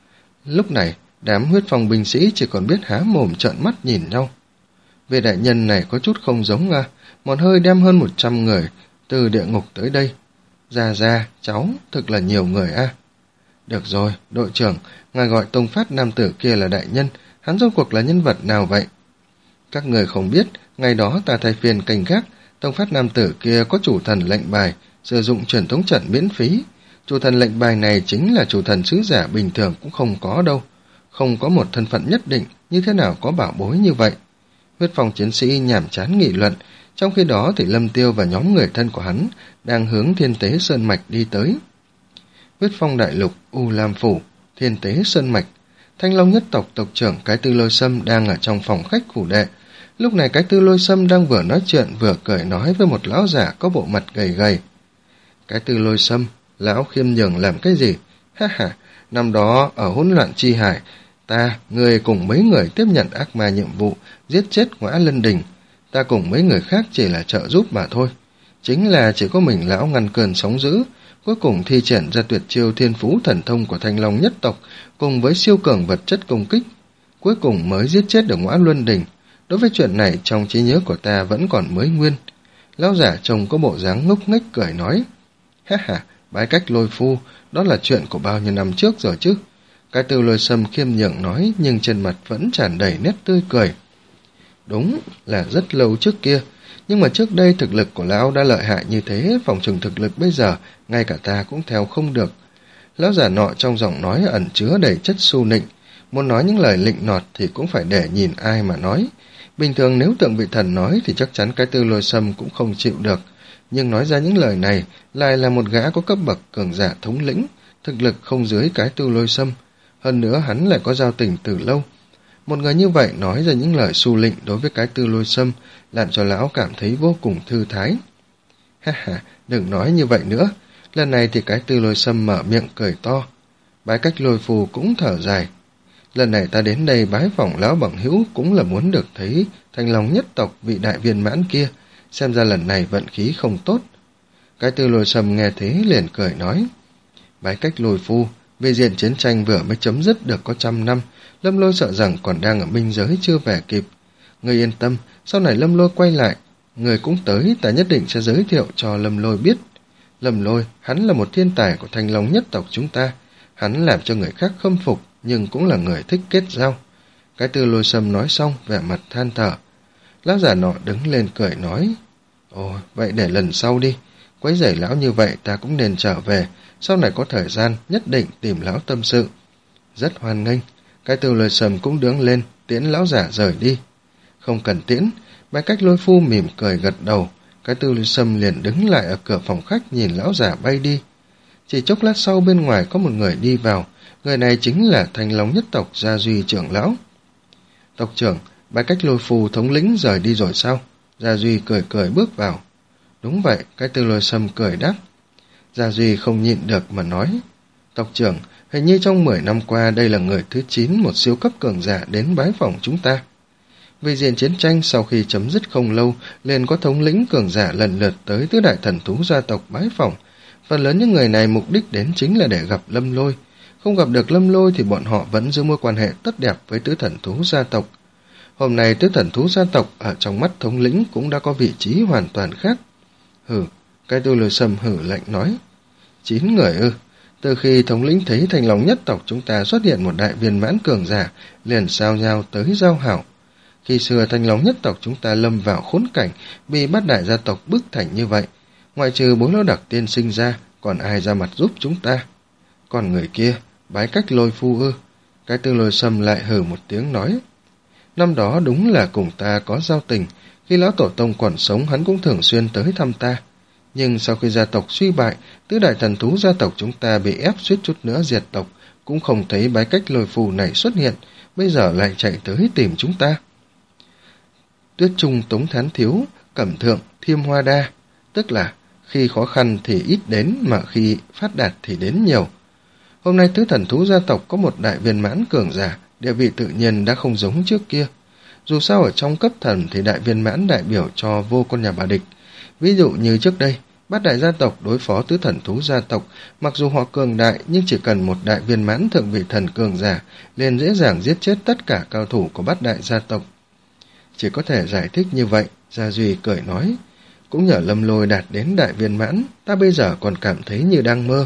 Lúc này, đám huyết phong binh sĩ chỉ còn biết há mồm trợn mắt nhìn nhau. Vị đại nhân này có chút không giống à, một hơi đem hơn một trăm người từ địa ngục tới đây. Ra ra, cháu, thực là nhiều người a. À. Được rồi, đội trưởng, ngài gọi tông phát nam tử kia là đại nhân, hắn rốt cuộc là nhân vật nào vậy? Các người không biết, ngày đó ta thay phiên canh gác, tông phát nam tử kia có chủ thần lệnh bài, sử dụng truyền thống trận miễn phí. Chủ thần lệnh bài này chính là chủ thần sứ giả bình thường cũng không có đâu. Không có một thân phận nhất định, như thế nào có bảo bối như vậy? Huyết phong chiến sĩ nhảm chán nghị luận, trong khi đó thì Lâm Tiêu và nhóm người thân của hắn đang hướng Thiên Tế Sơn Mạch đi tới. Huyết phong đại lục, U Lam Phủ, Thiên Tế Sơn Mạch. Thanh Long nhất tộc tộc trưởng Cái Tư Lôi Sâm đang ở trong phòng khách phủ đệ. Lúc này Cái Tư Lôi Sâm đang vừa nói chuyện vừa cười nói với một lão giả có bộ mặt gầy gầy. Cái Tư Lôi Sâm, lão khiêm nhường làm cái gì? Ha ha, năm đó ở hỗn loạn chi hải, ta, người cùng mấy người tiếp nhận ác ma nhiệm vụ, giết chết Ngõa Lân Đình. Ta cùng mấy người khác chỉ là trợ giúp mà thôi. Chính là chỉ có mình lão ngăn cơn sóng dữ, cuối cùng thi triển ra tuyệt chiêu thiên phú thần thông của Thanh Long nhất tộc cùng với siêu cường vật chất công kích, cuối cùng mới giết chết được Ngõa Luân Đình. Đối với chuyện này trong trí nhớ của ta vẫn còn mới nguyên. Lão giả trông có bộ dáng ngốc nghếch cười nói, ha ha, bái cách Lôi phu, đó là chuyện của bao nhiêu năm trước rồi chứ. Cái Tư Lôi Sâm khiêm nhường nói, nhưng trên mặt vẫn tràn đầy nét tươi cười. Đúng là rất lâu trước kia, nhưng mà trước đây thực lực của lão đã lợi hại như thế, phòng trừng thực lực bây giờ ngay cả ta cũng theo không được. Lão giả nọ trong giọng nói ẩn chứa đầy chất su nịnh, muốn nói những lời lịnh nọt thì cũng phải để nhìn ai mà nói. Bình thường nếu Tượng Vị Thần nói thì chắc chắn Cái Tư Lôi Sâm cũng không chịu được, nhưng nói ra những lời này lại là một gã có cấp bậc cường giả thống lĩnh, thực lực không dưới Cái Tư Lôi Sâm, hơn nữa hắn lại có giao tình từ lâu. Một người như vậy nói ra những lời su lịnh đối với Cái Tư Lôi Sâm làm cho lão cảm thấy vô cùng thư thái. Ha ha, đừng nói như vậy nữa. Lần này thì Cái Tư Lôi Sâm mở miệng cười to. Bái cách Lôi phù cũng thở dài. Lần này ta đến đây bái phỏng lão bằng hữu cũng là muốn được thấy Thanh Long nhất tộc vị đại viên mãn kia, xem ra lần này vận khí không tốt. Cái Tư Lôi Sâm nghe thế liền cười nói, bái cách Lôi phu, vì diện chiến tranh vừa mới chấm dứt được có trăm năm, Lâm Lôi sợ rằng còn đang ở binh giới chưa về kịp. Ngươi yên tâm, sau này Lâm Lôi quay lại, người cũng tới, ta nhất định sẽ giới thiệu cho Lâm Lôi biết. Lâm Lôi, hắn là một thiên tài của Thanh Long nhất tộc chúng ta, hắn làm cho người khác khâm phục, nhưng cũng là người thích kết giao. Cái Tư Lôi Sâm nói xong, vẻ mặt than thở. Lão giả nọ đứng lên cười nói, ồ, vậy để lần sau đi, quấy rầy lão như vậy ta cũng nên trở về, sau này có thời gian nhất định tìm lão tâm sự. Rất hoan nghênh. Cái Tư Lôi Sâm cũng đứng lên, tiễn lão giả rời đi. Không cần tiễn, Bái cách Lôi phu mỉm cười gật đầu. Cái Tư Lôi Sâm liền đứng lại ở cửa phòng khách nhìn lão giả bay đi. Chỉ chốc lát sau bên ngoài có một người đi vào, người này chính là Thanh Long nhất tộc Gia Duy trưởng lão. Tộc trưởng, Bái cách Lôi phu thống lĩnh rời đi rồi sao? Gia Duy cười cười bước vào. Đúng vậy, Cái Tư Lôi Sâm cười đáp. Gia Duy không nhịn được mà nói, tộc trưởng, hình như trong mười năm qua đây là người thứ chín một siêu cấp cường giả đến bái phỏng chúng ta. Vì diện chiến tranh sau khi chấm dứt không lâu, liền có thống lĩnh cường giả lần lượt tới tứ đại thần thú gia tộc bái phỏng. Phần lớn những người này mục đích đến chính là để gặp Lâm Lôi. Không gặp được Lâm Lôi thì bọn họ vẫn giữ mối quan hệ tốt đẹp với tứ thần thú gia tộc. Hôm nay tứ thần thú gia tộc ở trong mắt thống lĩnh cũng đã có vị trí hoàn toàn khác. Hừ, Cái Tư Lôi Sâm hử lạnh nói. Chín người ư? Từ khi thống lĩnh thấy Thanh Long nhất tộc chúng ta xuất hiện một đại viên mãn cường giả, liền sao nhau tới giao hảo. Khi xưa Thanh Long nhất tộc chúng ta lâm vào khốn cảnh, bị bát đại gia tộc bức thành như vậy. Ngoại trừ Bối Lô Đặc tiên sinh ra, còn ai ra mặt giúp chúng ta? Còn người kia, Bái cách Lôi phu ư? Cái Tư Lôi Sâm lại hừ một tiếng nói. Năm đó đúng là cùng ta có giao tình, khi lão tổ tông còn sống hắn cũng thường xuyên tới thăm ta. Nhưng sau khi gia tộc suy bại, tứ đại thần thú gia tộc chúng ta bị ép suýt chút nữa diệt tộc, cũng không thấy Bái cách Lôi phù này xuất hiện, bây giờ lại chạy tới tìm chúng ta. Tuyết Trung Tống Thán Thiếu, Cẩm Thượng, Thiêm Hoa Đa, tức là khi khó khăn thì ít đến, mà khi phát đạt thì đến nhiều. Hôm nay tứ thần thú gia tộc có một đại viên mãn cường giả, địa vị tự nhiên đã không giống trước kia. Dù sao ở trong cấp thần thì đại viên mãn đại biểu cho vô con nhà bà địch. Ví dụ như trước đây, Bát đại gia tộc đối phó tứ thần thú gia tộc, mặc dù họ cường đại nhưng chỉ cần một đại viên mãn thượng vị thần cường giả, liền dễ dàng giết chết tất cả cao thủ của bát đại gia tộc. Chỉ có thể giải thích như vậy, Gia Duy cười nói. Cũng nhờ Lâm Lôi đạt đến đại viên mãn, ta bây giờ còn cảm thấy như đang mơ.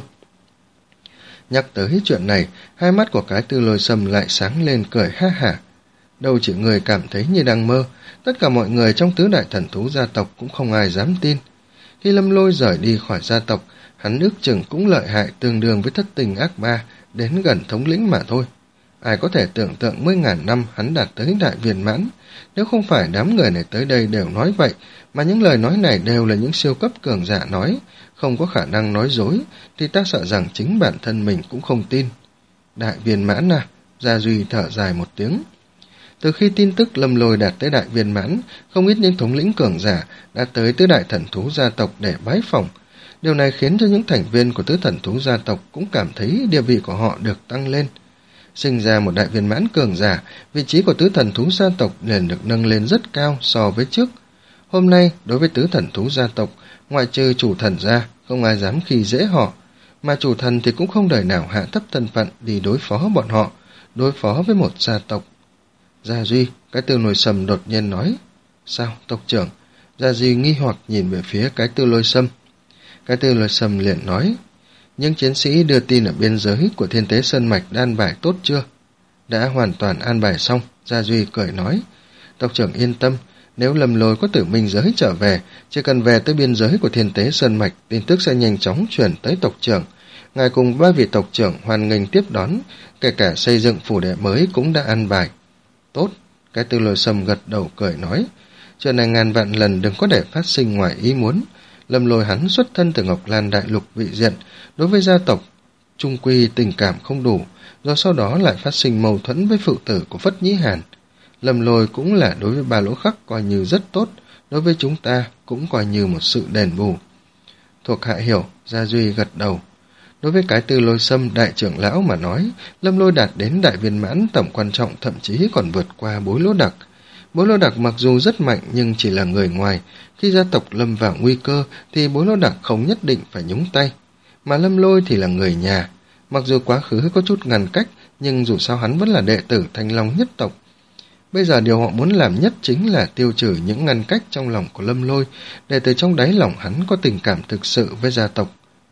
Nhắc tới chuyện này, hai mắt của cái Tư Lôi Sâm lại sáng lên cười ha hả. Đâu chỉ người cảm thấy như đang mơ, tất cả mọi người trong tứ đại thần thú gia tộc cũng không ai dám tin. Khi Lâm Lôi rời đi khỏi gia tộc, hắn ước chừng cũng lợi hại tương đương với thất tình ác ma, đến gần thống lĩnh mà thôi. Ai có thể tưởng tượng mấy ngàn năm hắn đạt tới đại viên mãn, nếu không phải đám người này tới đây đều nói vậy, mà những lời nói này đều là những siêu cấp cường giả nói, không có khả năng nói dối, thì ta sợ rằng chính bản thân mình cũng không tin. Đại viên mãn à? Gia Duy thở dài một tiếng. Từ khi tin tức Lâm Lôi đạt tới đại viên mãn, không ít những thống lĩnh cường giả đã tới tứ đại thần thú gia tộc để bái phỏng. Điều này khiến cho những thành viên của tứ thần thú gia tộc cũng cảm thấy địa vị của họ được tăng lên. Sinh ra một đại viên mãn cường giả, vị trí của tứ thần thú gia tộc liền được nâng lên rất cao so với trước. Hôm nay, đối với tứ thần thú gia tộc, ngoại trừ chủ thần ra, không ai dám khi dễ họ, mà chủ thần thì cũng không đời nào hạ thấp thân phận đi đối phó bọn họ, đối phó với một gia tộc. Gia Duy, cái Tư Lôi Sâm đột nhiên nói. Sao, tộc trưởng? Gia Duy nghi hoặc nhìn về phía cái Tư Lôi Sâm. Cái Tư Lôi Sâm liền nói. Những chiến sĩ đưa tin ở biên giới của Thiên Tế Sơn Mạch đã an bài tốt chưa? Đã hoàn toàn an bài xong, Gia Duy cười nói. Tộc trưởng yên tâm, nếu Lâm Lôi có tử minh giới trở về, chỉ cần về tới biên giới của Thiên Tế Sơn Mạch, tin tức sẽ nhanh chóng truyền tới tộc trưởng. Ngài cùng ba vị tộc trưởng hoan nghênh tiếp đón, kể cả xây dựng phủ đệ mới cũng đã an bài. Tốt, cái Tư Lôi Sâm gật đầu cười nói. Chuyện này ngàn vạn lần đừng có để phát sinh ngoài ý muốn. Lâm Lôi hắn xuất thân từ Ngọc Lan Đại Lục vị diện, đối với gia tộc trung quy tình cảm không đủ, do sau đó lại phát sinh mâu thuẫn với phụ tử của Phất Nhĩ Hàn. Lâm Lôi cũng là đối với Ba Lỗ Khắc coi như rất tốt, đối với chúng ta cũng coi như một sự đền bù. Thuộc hạ hiểu, Gia Duy gật đầu. Đối với cái Tư Lôi Sâm đại trưởng lão mà nói, Lâm Lôi đạt đến đại viên mãn tầm quan trọng thậm chí còn vượt qua Bối Lỗ Đặc. Bối Lỗ Đặc mặc dù rất mạnh nhưng chỉ là người ngoài, khi gia tộc lâm vào nguy cơ thì Bối Lỗ Đặc không nhất định phải nhúng tay. Mà Lâm Lôi thì là người nhà, mặc dù quá khứ có chút ngăn cách, nhưng dù sao hắn vẫn là đệ tử Thanh Long nhất tộc. Bây giờ điều họ muốn làm nhất chính là tiêu trừ những ngăn cách trong lòng của Lâm Lôi, để từ trong đáy lòng hắn có tình cảm thực sự với gia tộc.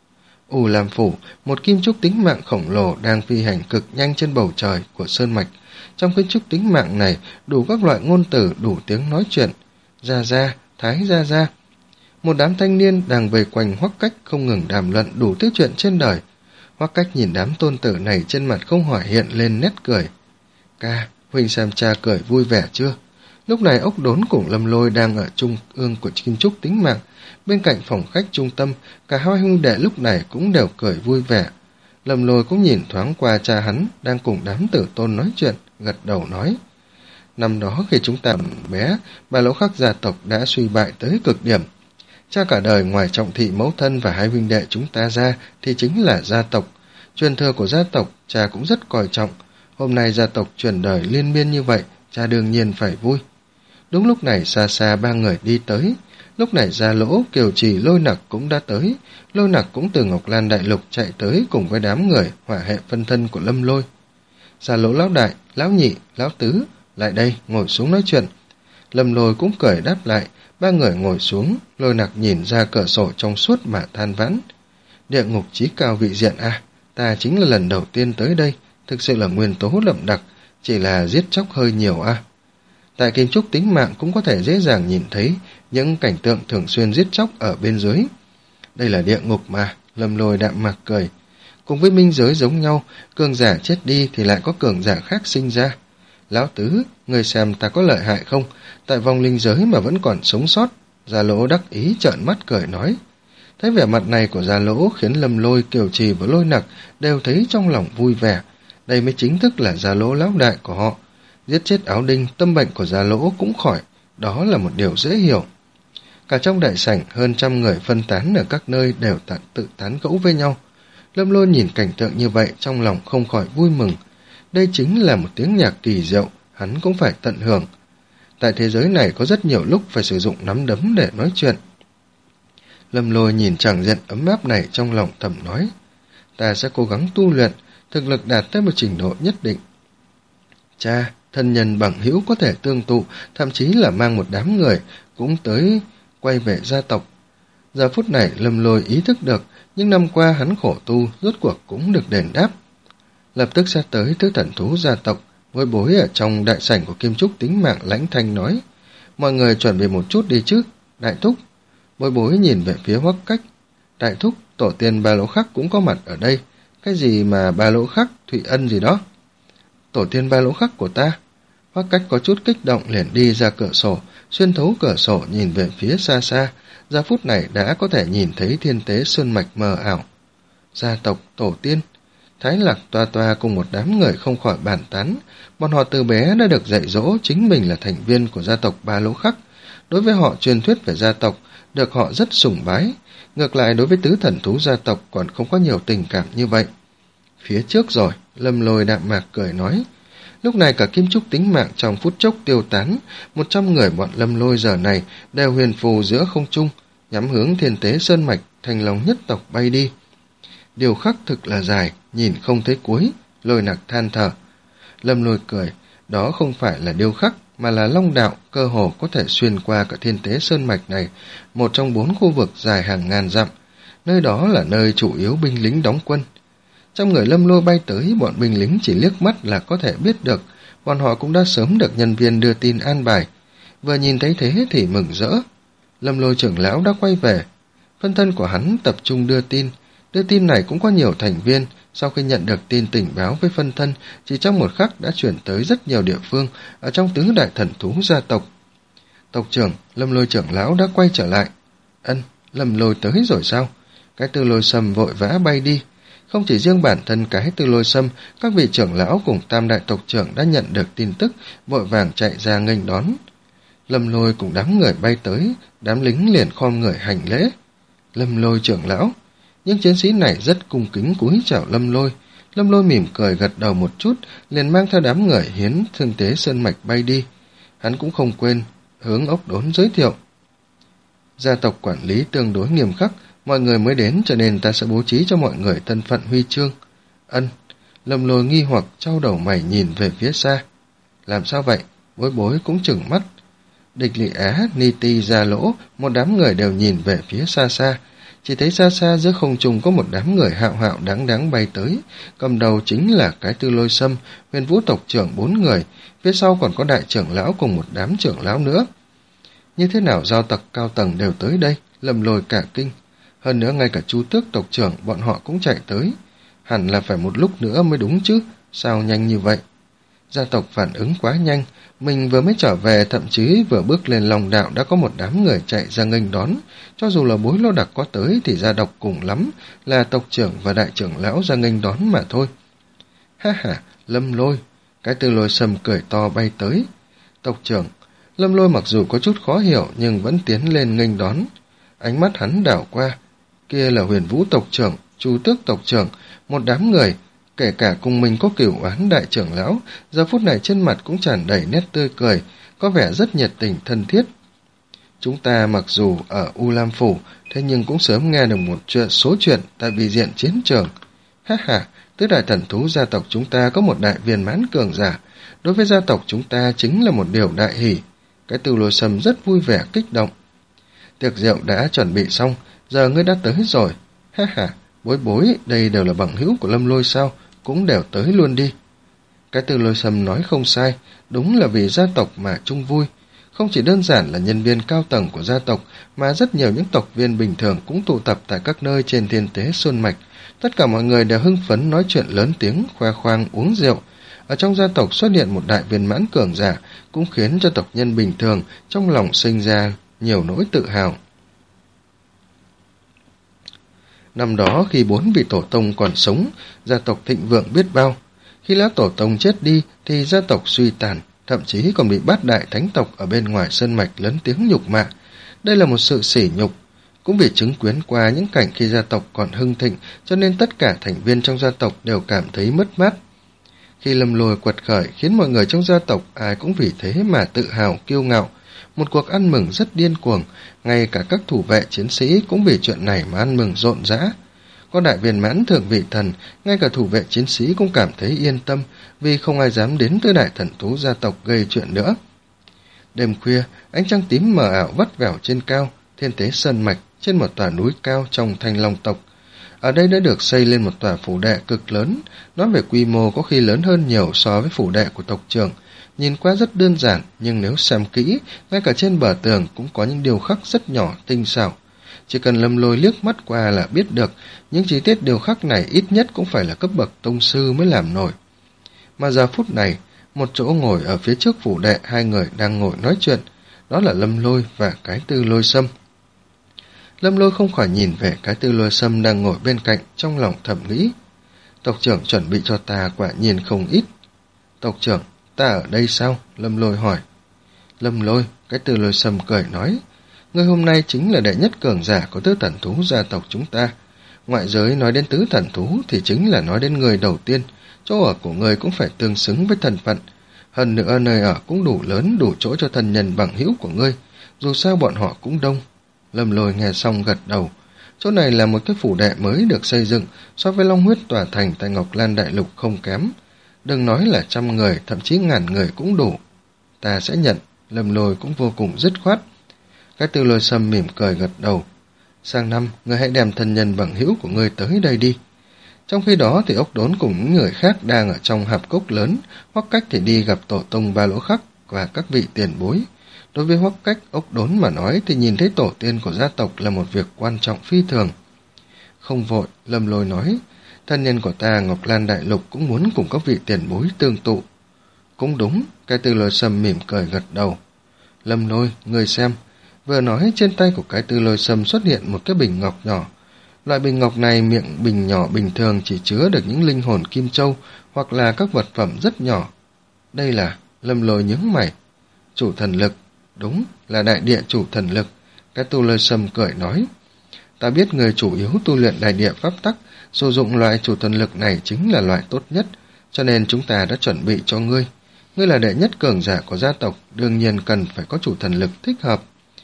U Lam Phủ, một kim trúc tính mạng khổng lồ đang phi hành cực nhanh trên bầu trời của Sơn Mạch. Trong cái trúc tính mạng này, đủ các loại ngôn từ, đủ tiếng nói chuyện. Gia Gia, Thái Gia Gia. Một đám thanh niên đang vây quanh Hoắc Cách không ngừng đàm luận đủ thứ chuyện trên đời. Hoắc Cách nhìn đám tôn tử này trên mặt không hỏi hiện lên nét cười. Ca, huynh xem cha cười vui vẻ chưa? Lúc này Ốc Đốn cùng Lâm Lôi đang ở trung ương của kim trúc tính mạng. Bên cạnh phòng khách trung tâm, cả hai huynh đệ lúc này cũng đều cười vui vẻ. Lâm Lôi cũng nhìn thoáng qua cha hắn đang cùng đám tử tôn nói chuyện, gật đầu nói. Năm đó khi chúng ta bé, Ba Lỗ Khắc gia tộc đã suy bại tới cực điểm. Cha cả đời ngoài trọng thị mẫu thân và hai huynh đệ chúng ta ra thì chính là gia tộc. Truyền thừa của gia tộc, cha cũng rất coi trọng. Hôm nay gia tộc truyền đời liên miên như vậy, cha đương nhiên phải vui. Đúng lúc này xa xa ba người đi tới. Lúc này Gia Lỗ, Kiều Trì, Lôi Nặc cũng đã tới. Lôi Nặc cũng từ Ngọc Lan Đại Lục chạy tới cùng với đám người hỏa hệ phân thân của Lâm Lôi. Gia Lỗ lão đại, lão nhị, lão tứ, lại đây, ngồi xuống nói chuyện. Lâm Lôi cũng cười đáp lại, ba người ngồi xuống, Lôi Nặc nhìn ra cửa sổ trong suốt mà than vãn. Địa ngục chí cao vị diện à, ta chính là lần đầu tiên tới đây, thực sự là nguyên tố đậm đặc, chỉ là giết chóc hơi nhiều à. Tại kim trúc tính mạng cũng có thể dễ dàng nhìn thấy những cảnh tượng thường xuyên giết chóc ở bên dưới. Đây là địa ngục mà, Lâm Lôi đạm mạc cười. Cùng với minh giới giống nhau, cường giả chết đi thì lại có cường giả khác sinh ra. Lão tứ, người xem ta có lợi hại không? Tại vòng linh giới mà vẫn còn sống sót. Gia Lỗ đắc ý trợn mắt cười nói. Thấy vẻ mặt này của Gia Lỗ khiến Lâm Lôi, Kiều Trì và Lôi Nặc đều thấy trong lòng vui vẻ. Đây mới chính thức là Gia Lỗ lão đại của họ. Giết chết Áo Đinh, tâm bệnh của Gia Lỗ cũng khỏi. Đó là một điều dễ hiểu. Cả trong đại sảnh, hơn trăm người phân tán ở các nơi đều tận tự tán gẫu với nhau. Lâm Lôi nhìn cảnh tượng như vậy trong lòng không khỏi vui mừng. Đây chính là một tiếng nhạc kỳ diệu, hắn cũng phải tận hưởng. Tại thế giới này có rất nhiều lúc phải sử dụng nắm đấm để nói chuyện. Lâm Lôi nhìn tràng diện ấm áp này trong lòng thầm nói, ta sẽ cố gắng tu luyện, thực lực đạt tới một trình độ nhất định. Cha, thân nhân bằng hữu có thể tương tụ, thậm chí là mang một đám người cũng tới quay về gia tộc. Giờ phút này Lâm Lôi ý thức được, những năm qua hắn khổ tu rốt cuộc cũng được đền đáp. Lập tức sẽ tới thứ thần thú gia tộc. Bối bối ở trong đại sảnh của Kim Trúc tính mạng lãnh thanh nói, mọi người chuẩn bị một chút đi chứ, đại thúc. Bối bối nhìn về phía Hoắc Cách, đại thúc, tổ tiên Ba Lỗ Khắc cũng có mặt ở đây. Cái gì mà Ba Lỗ Khắc, Thụy Ân gì đó? Tổ tiên Ba Lỗ Khắc của ta. Hoắc Cách có chút kích động liền đi ra cửa sổ, xuyên thấu cửa sổ nhìn về phía xa xa. Giờ phút này đã có thể nhìn thấy thiên tế sơn mạch mờ ảo. Gia tộc, tổ tiên. Thái Lạc Toa Toa cùng một đám người không khỏi bàn tán. Bọn họ từ bé đã được dạy dỗ chính mình là thành viên của gia tộc Ba Lỗ Khắc. Đối với họ truyền thuyết về gia tộc, được họ rất sùng bái. Ngược lại đối với tứ thần thú gia tộc còn không có nhiều tình cảm như vậy. Phía trước rồi, Lâm Lôi đạm mạc cười nói. Lúc này cả Kim Trúc tính mạng trong phút chốc tiêu tán, một trăm người bọn Lâm Lôi giờ này đều huyền phù giữa không trung, nhắm hướng thiên tế sơn mạch, Thành Long nhất tộc bay đi. Điều khắc thực là dài, nhìn không thấy cuối, Lôi Nặc than thở. Lâm Lôi cười, đó không phải là điêu khắc, mà là long đạo, cơ hồ có thể xuyên qua cả thiên tế sơn mạch này, một trong bốn khu vực dài hàng ngàn dặm. Nơi đó là nơi chủ yếu binh lính đóng quân. Trong người Lâm Lôi bay tới, bọn binh lính chỉ liếc mắt là có thể biết được, bọn họ cũng đã sớm được nhân viên đưa tin an bài. Vừa nhìn thấy thế thì mừng rỡ. Lâm Lôi trưởng lão đã quay về. Phân thân của hắn tập trung đưa tin. Đưa tin này cũng có nhiều thành viên, sau khi nhận được tin tình báo với phân thân, chỉ trong một khắc đã chuyển tới rất nhiều địa phương ở trong tứ đại thần thú gia tộc. Tộc trưởng, Lâm Lôi trưởng lão đã quay trở lại. Ân, Lâm Lôi tới rồi sao? Cái Tư Lôi Sâm vội vã bay đi. Không chỉ riêng bản thân cái Tư Lôi Sâm, các vị trưởng lão cùng tam đại tộc trưởng đã nhận được tin tức, vội vàng chạy ra nghênh đón. Lâm Lôi cùng đám người bay tới, đám lính liền khom người hành lễ. Lâm Lôi trưởng lão. Những chiến sĩ này rất cung kính cúi chào Lâm Lôi. Lâm Lôi mỉm cười gật đầu một chút, liền mang theo đám người hiến thương tế sơn mạch bay đi. Hắn cũng không quên hướng Ốc Đốn giới thiệu. Gia tộc quản lý tương đối nghiêm khắc, mọi người mới đến cho nên ta sẽ bố trí cho mọi người thân phận huy chương. Ân. Lâm Lôi nghi hoặc trao đầu mày nhìn về phía xa. Làm sao vậy? Bối bối cũng chừng mắt. Địch Lị Á, Ni Ti, Gia Lỗ, một đám người đều nhìn về phía xa xa. Chỉ thấy xa xa giữa không trung có một đám người hạo hạo đáng đáng bay tới, cầm đầu chính là cái Tư Lôi Sâm, Huyền Vũ tộc trưởng bốn người, phía sau còn có đại trưởng lão cùng một đám trưởng lão nữa. Như thế nào giao tộc cao tầng đều tới đây? Lâm Lôi cả kinh. Hơn nữa ngay cả Chu Tước tộc trưởng bọn họ cũng chạy tới. Hẳn là phải một lúc nữa mới đúng chứ, sao nhanh như vậy? Gia tộc phản ứng quá nhanh, mình vừa mới trở về, thậm chí vừa bước lên lòng đạo đã có một đám người chạy ra nghênh đón. Cho dù là Bối Lô Đặc có tới thì gia độc cùng lắm là tộc trưởng và đại trưởng lão ra nghênh đón mà thôi. Ha ha, Lâm Lôi. Cái Tư Lôi Sâm cười to bay tới. Tộc trưởng. Lâm Lôi mặc dù có chút khó hiểu nhưng vẫn tiến lên nghênh đón. Ánh mắt hắn đảo qua. Kia là Huyền Vũ tộc trưởng, Chu Tước tộc trưởng, một đám người, kể cả cùng mình có cửu oán đại trưởng lão, giờ phút này trên mặt cũng tràn đầy nét tươi cười, có vẻ rất nhiệt tình thân thiết. Chúng ta mặc dù ở U Lam Phủ, thế nhưng cũng sớm nghe được một chuyện, số chuyện tại vì diện chiến trường. Ha ha, tứ đại thần thú gia tộc chúng ta có một đại viên mãn cường giả, đối với gia tộc chúng ta chính là một điều đại hỷ. Cái Tư Lôi Sâm rất vui vẻ kích động. Tiệc rượu đã chuẩn bị xong, giờ ngươi đã tới rồi. Ha ha, Bối Bối, đây đều là bằng hữu của Lâm Lôi sao, cũng đều tới luôn đi. Cái Tư Lôi Sâm nói không sai, đúng là vì gia tộc mà chung vui. Không chỉ đơn giản là nhân viên cao tầng của gia tộc, mà rất nhiều những tộc viên bình thường cũng tụ tập tại các nơi trên thiên tế sơn mạch. Tất cả mọi người đều hưng phấn nói chuyện lớn tiếng, khoe khoang uống rượu. Ở trong gia tộc xuất hiện một đại viên mãn cường giả, cũng khiến cho tộc nhân bình thường trong lòng sinh ra nhiều nỗi tự hào. Năm đó khi bốn vị tổ tông còn sống, gia tộc thịnh vượng biết bao. Khi lão tổ tông chết đi thì gia tộc suy tàn, thậm chí còn bị bát đại thánh tộc ở bên ngoài sơn mạch lớn tiếng nhục mạ. Đây là một sự sỉ nhục. Cũng vì chứng kiến qua những cảnh khi gia tộc còn hưng thịnh, cho nên tất cả thành viên trong gia tộc đều cảm thấy mất mát. Khi Lâm Lôi quật khởi khiến mọi người trong gia tộc ai cũng vì thế mà tự hào, kiêu ngạo. Một cuộc ăn mừng rất điên cuồng, ngay cả các thủ vệ chiến sĩ cũng vì chuyện này mà ăn mừng rộn rã. Có đại viên mãn thượng vị thần, ngay cả thủ vệ chiến sĩ cũng cảm thấy yên tâm, vì không ai dám đến tới đại thần thú gia tộc gây chuyện nữa. Đêm khuya, ánh trăng tím mờ ảo vắt vẻo trên cao, thiên tế sơn mạch, trên một tòa núi cao trong Thanh Long tộc. Ở đây đã được xây lên một tòa phủ đệ cực lớn, nói về quy mô có khi lớn hơn nhiều so với phủ đệ của tộc trưởng. Nhìn qua rất đơn giản, nhưng nếu xem kỹ, ngay cả trên bờ tường cũng có những điều khắc rất nhỏ, tinh xảo. Chỉ cần Lâm Lôi liếc mắt qua là biết được, những chi tiết điều khắc này ít nhất cũng phải là cấp bậc tông sư mới làm nổi. Mà giờ phút này, một chỗ ngồi ở phía trước phủ đệ, hai người đang ngồi nói chuyện, đó là Lâm Lôi và cái Tư Lôi Sâm. Lâm Lôi không khỏi nhìn về cái Tư Lôi Sâm đang ngồi bên cạnh, trong lòng thầm nghĩ. Tộc trưởng chuẩn bị cho ta quả nhiên không ít. Tộc trưởng, ta ở đây sao? Lâm Lôi hỏi. Lâm Lôi, cái Tư Lôi Sâm cười nói. Ngươi hôm nay chính là đệ nhất cường giả của tứ thần thú gia tộc chúng ta. Ngoại giới nói đến tứ thần thú thì chính là nói đến người đầu tiên. Chỗ ở của người cũng phải tương xứng với thân phận. Hơn nữa nơi ở cũng đủ lớn, đủ chỗ cho thân nhân bằng hữu của ngươi. Dù sao bọn họ cũng đông. Lâm Lôi nghe xong gật đầu. Chỗ này là một cái phủ đệ mới được xây dựng, so với Long Huyết tòa thành tại Ngọc Lan Đại Lục không kém. Đừng nói là trăm người, thậm chí ngàn người cũng đủ. Ta sẽ nhận. Lâm Lôi cũng vô cùng dứt khoát. Cái Tư Lôi Sâm mỉm cười gật đầu. Sang năm, ngươi hãy đem thân nhân bằng hữu của ngươi tới đây đi. Trong khi đó thì Ốc Đốn cùng những người khác đang ở trong hạp cốc lớn, Hoắc Cách thì đi gặp tổ tông Ba Lỗ Khắc và các vị tiền bối. Đối với Hoắc Cách, Ốc Đốn mà nói thì nhìn thấy tổ tiên của gia tộc là một việc quan trọng phi thường. Không vội, Lâm Lôi nói, thân nhân của ta Ngọc Lan Đại Lục cũng muốn cùng các vị tiền bối tương tụ. Cũng đúng, cái Tư Lôi Sâm mỉm cười gật đầu. Lâm Lôi, ngươi xem. Vừa nói, trên tay của cái Tư Lôi Sâm xuất hiện một cái bình ngọc nhỏ. Loại bình ngọc này miệng bình nhỏ bình thường chỉ chứa được những linh hồn kim châu hoặc là các vật phẩm rất nhỏ. Đây là, Lâm Lôi nhướng mày. Chủ thần lực, đúng là đại địa chủ thần lực. Cái Tư Lôi Sâm cười nói. Ta biết người chủ yếu tu luyện đại địa pháp tắc, sử dụng loại chủ thần lực này chính là loại tốt nhất, cho nên chúng ta đã chuẩn bị cho ngươi. Ngươi là đệ nhất cường giả của gia tộc, đương nhiên cần phải có chủ thần lực thích hợp.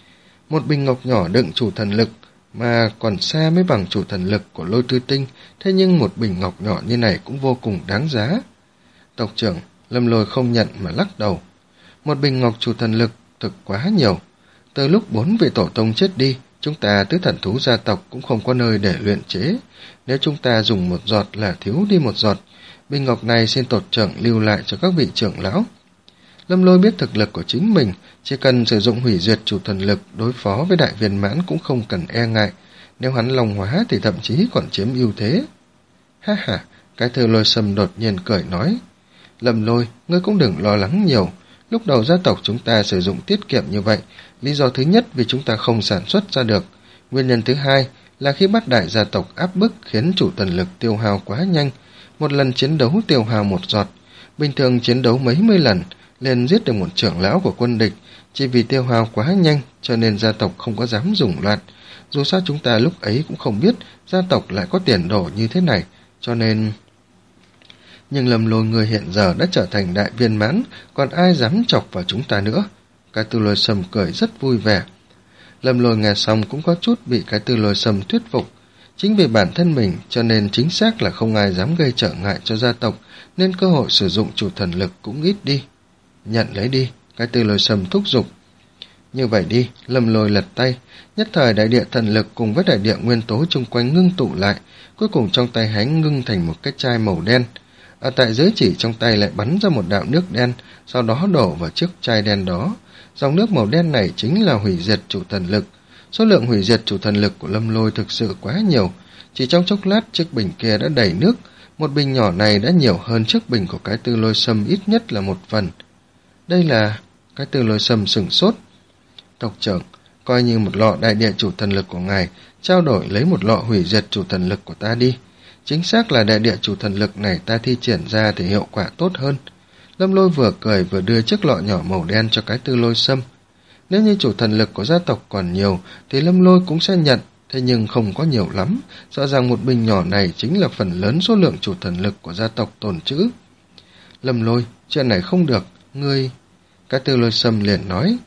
Một bình ngọc nhỏ đựng chủ thần lực, mà còn xa mới bằng chủ thần lực của Lôi Tư Tinh, thế nhưng một bình ngọc nhỏ như này cũng vô cùng đáng giá. Tộc trưởng, Lâm Lôi không nhận mà lắc đầu. Một bình ngọc chủ thần lực thực quá nhiều. Từ lúc bốn vị tổ tông chết đi, chúng ta tứ thần thú gia tộc cũng không có nơi để luyện chế. Nếu chúng ta dùng một giọt là thiếu đi một giọt. Bình ngọc này xin tộc trưởng lưu lại cho các vị trưởng lão. Lâm Lôi biết thực lực của chính mình, chỉ cần sử dụng hủy diệt chủ thần lực đối phó với đại viên mãn cũng không cần e ngại. Nếu hắn long hóa thì thậm chí còn chiếm ưu thế. Ha ha, cái Tư Lôi Sâm đột nhiên cười nói. Lâm Lôi, ngươi cũng đừng lo lắng nhiều. Lúc đầu gia tộc chúng ta sử dụng tiết kiệm như vậy, lý do thứ nhất vì chúng ta không sản xuất ra được. Nguyên nhân thứ hai là khi bắt đại gia tộc áp bức khiến chủ thần lực tiêu hao quá nhanh. Một lần chiến đấu tiêu hao một giọt, bình thường chiến đấu mấy mươi lần, liền giết được một trưởng lão của quân địch, chỉ vì tiêu hao quá nhanh cho nên gia tộc không có dám dùng loạt. Dù sao chúng ta lúc ấy cũng không biết gia tộc lại có tiền đồ như thế này, cho nên... Nhưng Lâm Lôi người hiện giờ đã trở thành đại viên mãn, còn ai dám chọc vào chúng ta nữa? Cái Tư Lôi Sâm cười rất vui vẻ. Lâm Lôi nghe xong cũng có chút bị cái Tư Lôi Sâm thuyết phục. Chính vì bản thân mình cho nên chính xác là không ai dám gây trở ngại cho gia tộc, nên cơ hội sử dụng chủ thần lực cũng ít đi. Nhận lấy đi, cái Tư Lôi Sâm thúc giục. Như vậy đi, Lâm Lôi lật tay, nhất thời đại địa thần lực cùng với đại địa nguyên tố chung quanh ngưng tụ lại, cuối cùng trong tay hắn ngưng thành một cái chai màu đen. Ở tại giới chỉ trong tay lại bắn ra một đạo nước đen, sau đó đổ vào chiếc chai đen đó. Dòng nước màu đen này chính là hủy diệt chủ thần lực. Số lượng hủy diệt chủ thần lực của Lâm Lôi thực sự quá nhiều. Chỉ trong chốc lát chiếc bình kia đã đầy nước. Một bình nhỏ này đã nhiều hơn chiếc bình của cái Tư Lôi Sâm ít nhất là một phần. Đây là... Cái Tư Lôi Sâm sửng sốt. Tộc trưởng, coi như một lọ đại địa chủ thần lực của ngài, trao đổi lấy một lọ hủy diệt chủ thần lực của ta đi. Chính xác là đại địa chủ thần lực này ta thi triển ra thì hiệu quả tốt hơn. Lâm Lôi vừa cười vừa đưa chiếc lọ nhỏ màu đen cho cái Tư Lôi Sâm. Nếu như chủ thần lực của gia tộc còn nhiều thì Lâm Lôi cũng sẽ nhận, thế nhưng không có nhiều lắm. Rõ ràng một bình nhỏ này chính là phần lớn số lượng chủ thần lực của gia tộc tồn trữ. Lâm Lôi, chuyện này không được, ngươi... Cái Tư Lôi Sâm liền nói,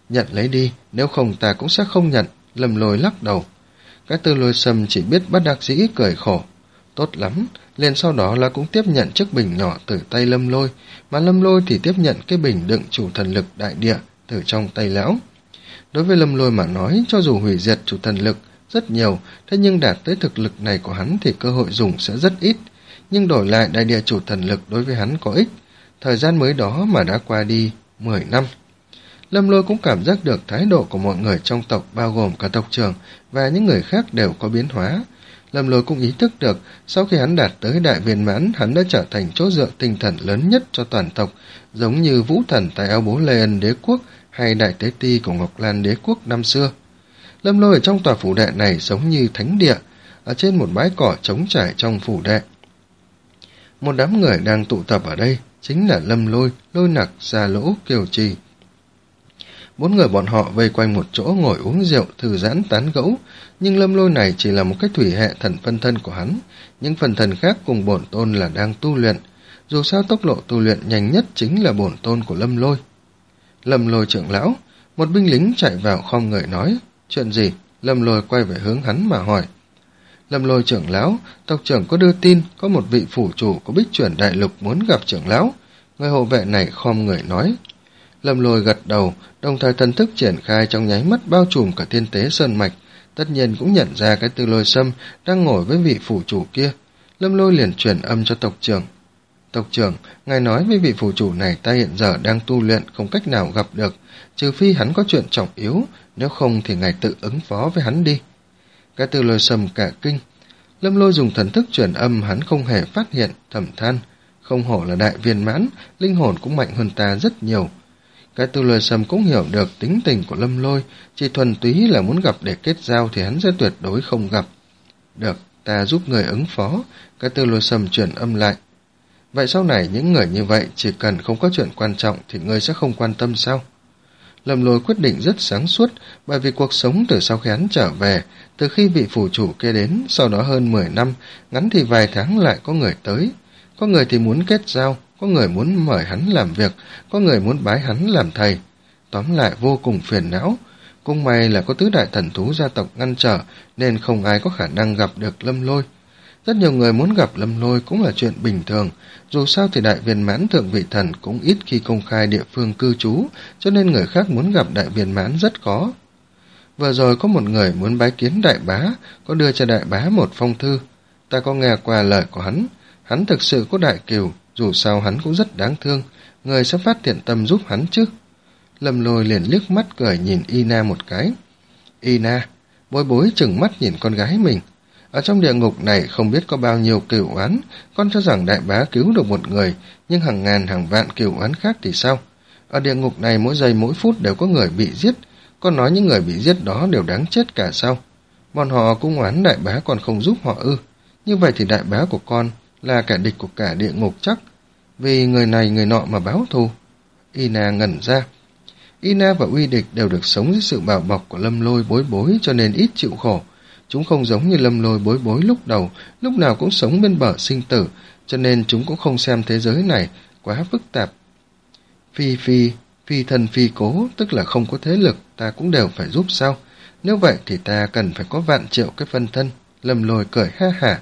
Nhận lấy đi, nếu không ta cũng sẽ không nhận. Lâm Lôi lắc đầu. Cái Tư Lôi Sâm chỉ biết bất đắc dĩ cười khổ. Tốt lắm, liền sau đó là cũng tiếp nhận chiếc bình nhỏ từ tay Lâm Lôi, mà Lâm Lôi thì tiếp nhận cái bình đựng chủ thần lực đại địa từ trong tay lão. Đối với Lâm Lôi mà nói, cho dù hủy diệt chủ thần lực rất nhiều, thế nhưng đạt tới thực lực này của hắn thì cơ hội dùng sẽ rất ít, nhưng đổi lại đại địa chủ thần lực đối với hắn có ích. Thời gian mới đó mà đã qua đi mười năm. Lâm Lôi cũng cảm giác được thái độ của mọi người trong tộc, bao gồm cả tộc trưởng và những người khác đều có biến hóa. Lâm Lôi cũng ý thức được, sau khi hắn đạt tới đại viên mãn, hắn đã trở thành chỗ dựa tinh thần lớn nhất cho toàn tộc, giống như Vũ Thần tại Áo Bố Lê Ân đế quốc hay Đại Tế Ti của Ngọc Lan đế quốc năm xưa. Lâm Lôi ở trong tòa phủ đệ này giống như thánh địa, ở trên một bãi cỏ trống trải trong phủ đệ. Một đám người đang tụ tập ở đây, chính là Lâm Lôi, Lôi Nặc, Gia Lỗ, Kiều Trì. Bốn người bọn họ vây quanh một chỗ ngồi uống rượu, thư giãn tán gẫu, nhưng Lâm Lôi này chỉ là một cái thủy hệ thần phân thân của hắn, những phần thần khác cùng bổn tôn là đang tu luyện. Dù sao tốc độ tu luyện nhanh nhất chính là bổn tôn của Lâm Lôi. Lâm Lôi trưởng lão, một binh lính chạy vào khom người nói, chuyện gì? Lâm Lôi quay về hướng hắn mà hỏi. Lâm Lôi trưởng lão, tộc trưởng có đưa tin có một vị phủ chủ của Bích Chuyển Đại Lục muốn gặp trưởng lão. Người hộ vệ này khom người nói. Lâm Lôi gật đầu, đồng thời thần thức triển khai trong nháy mắt bao trùm cả thiên tế sơn mạch, tất nhiên cũng nhận ra cái Tư Lôi Sâm đang ngồi với vị phủ chủ kia. Lâm Lôi liền truyền âm cho tộc trưởng. Tộc trưởng, ngài nói với vị phủ chủ này ta hiện giờ đang tu luyện, không cách nào gặp được, trừ phi hắn có chuyện trọng yếu, nếu không thì ngài tự ứng phó với hắn đi. Cái Tư Lôi Sâm cả kinh. Lâm Lôi dùng thần thức truyền âm, hắn không hề phát hiện, thầm than. Không hổ là đại viên mãn, linh hồn cũng mạnh hơn ta rất nhiều. Cái Tư Lôi Sâm cũng hiểu được tính tình của Lâm Lôi, chỉ thuần túy là muốn gặp để kết giao thì hắn sẽ tuyệt đối không gặp. Được, ta giúp người ứng phó. Cái Tư Lôi Sâm truyền âm lại. Vậy sau này những người như vậy chỉ cần không có chuyện quan trọng thì ngươi sẽ không quan tâm sao? Lâm Lôi quyết định rất sáng suốt, bởi vì cuộc sống từ sau khi hắn trở về, từ khi vị phủ chủ kia đến, sau đó hơn mười năm, ngắn thì vài tháng lại có người tới. Có người thì muốn kết giao, có người muốn mời hắn làm việc, có người muốn bái hắn làm thầy. Tóm lại vô cùng phiền não. Cũng may là có tứ đại thần thú gia tộc ngăn trở, nên không ai có khả năng gặp được Lâm Lôi. Rất nhiều người muốn gặp Lâm Lôi cũng là chuyện bình thường, dù sao thì đại viên mãn thượng vị thần cũng ít khi công khai địa phương cư trú, cho nên người khác muốn gặp đại viên mãn rất khó. Vừa rồi có một người muốn bái kiến đại bá, có đưa cho đại bá một phong thư. Ta có nghe qua lời của hắn, hắn thực sự có đại kiều, dù sao hắn cũng rất đáng thương, người sẽ phát thiện tâm giúp hắn chứ. Lâm Lôi liền liếc mắt cười nhìn Ina một cái. Ina, bối bối chừng mắt nhìn con gái mình. Ở trong địa ngục này không biết có bao nhiêu cửu oán, con cho rằng đại bá cứu được một người, nhưng hàng ngàn hàng vạn cửu oán khác thì sao? Ở địa ngục này mỗi giây mỗi phút đều có người bị giết, con nói những người bị giết đó đều đáng chết cả sao? Bọn họ cũng oán đại bá còn không giúp họ ư? Như vậy thì đại bá của con là kẻ địch của cả địa ngục chắc, vì người này người nọ mà báo thù. Ina ngẩn ra. Ina và Uy Địch đều được sống dưới sự bảo bọc của Lâm Lôi bối bối cho nên ít chịu khổ. Chúng không giống như Lâm Lôi bối bối lúc đầu, lúc nào cũng sống bên bờ sinh tử, cho nên chúng cũng không xem thế giới này quá phức tạp. Phi phi, phi thân phi cố, tức là không có thế lực, ta cũng đều phải giúp sao? Nếu vậy thì ta cần phải có vạn triệu cái phân thân. Lâm Lôi cười ha hả.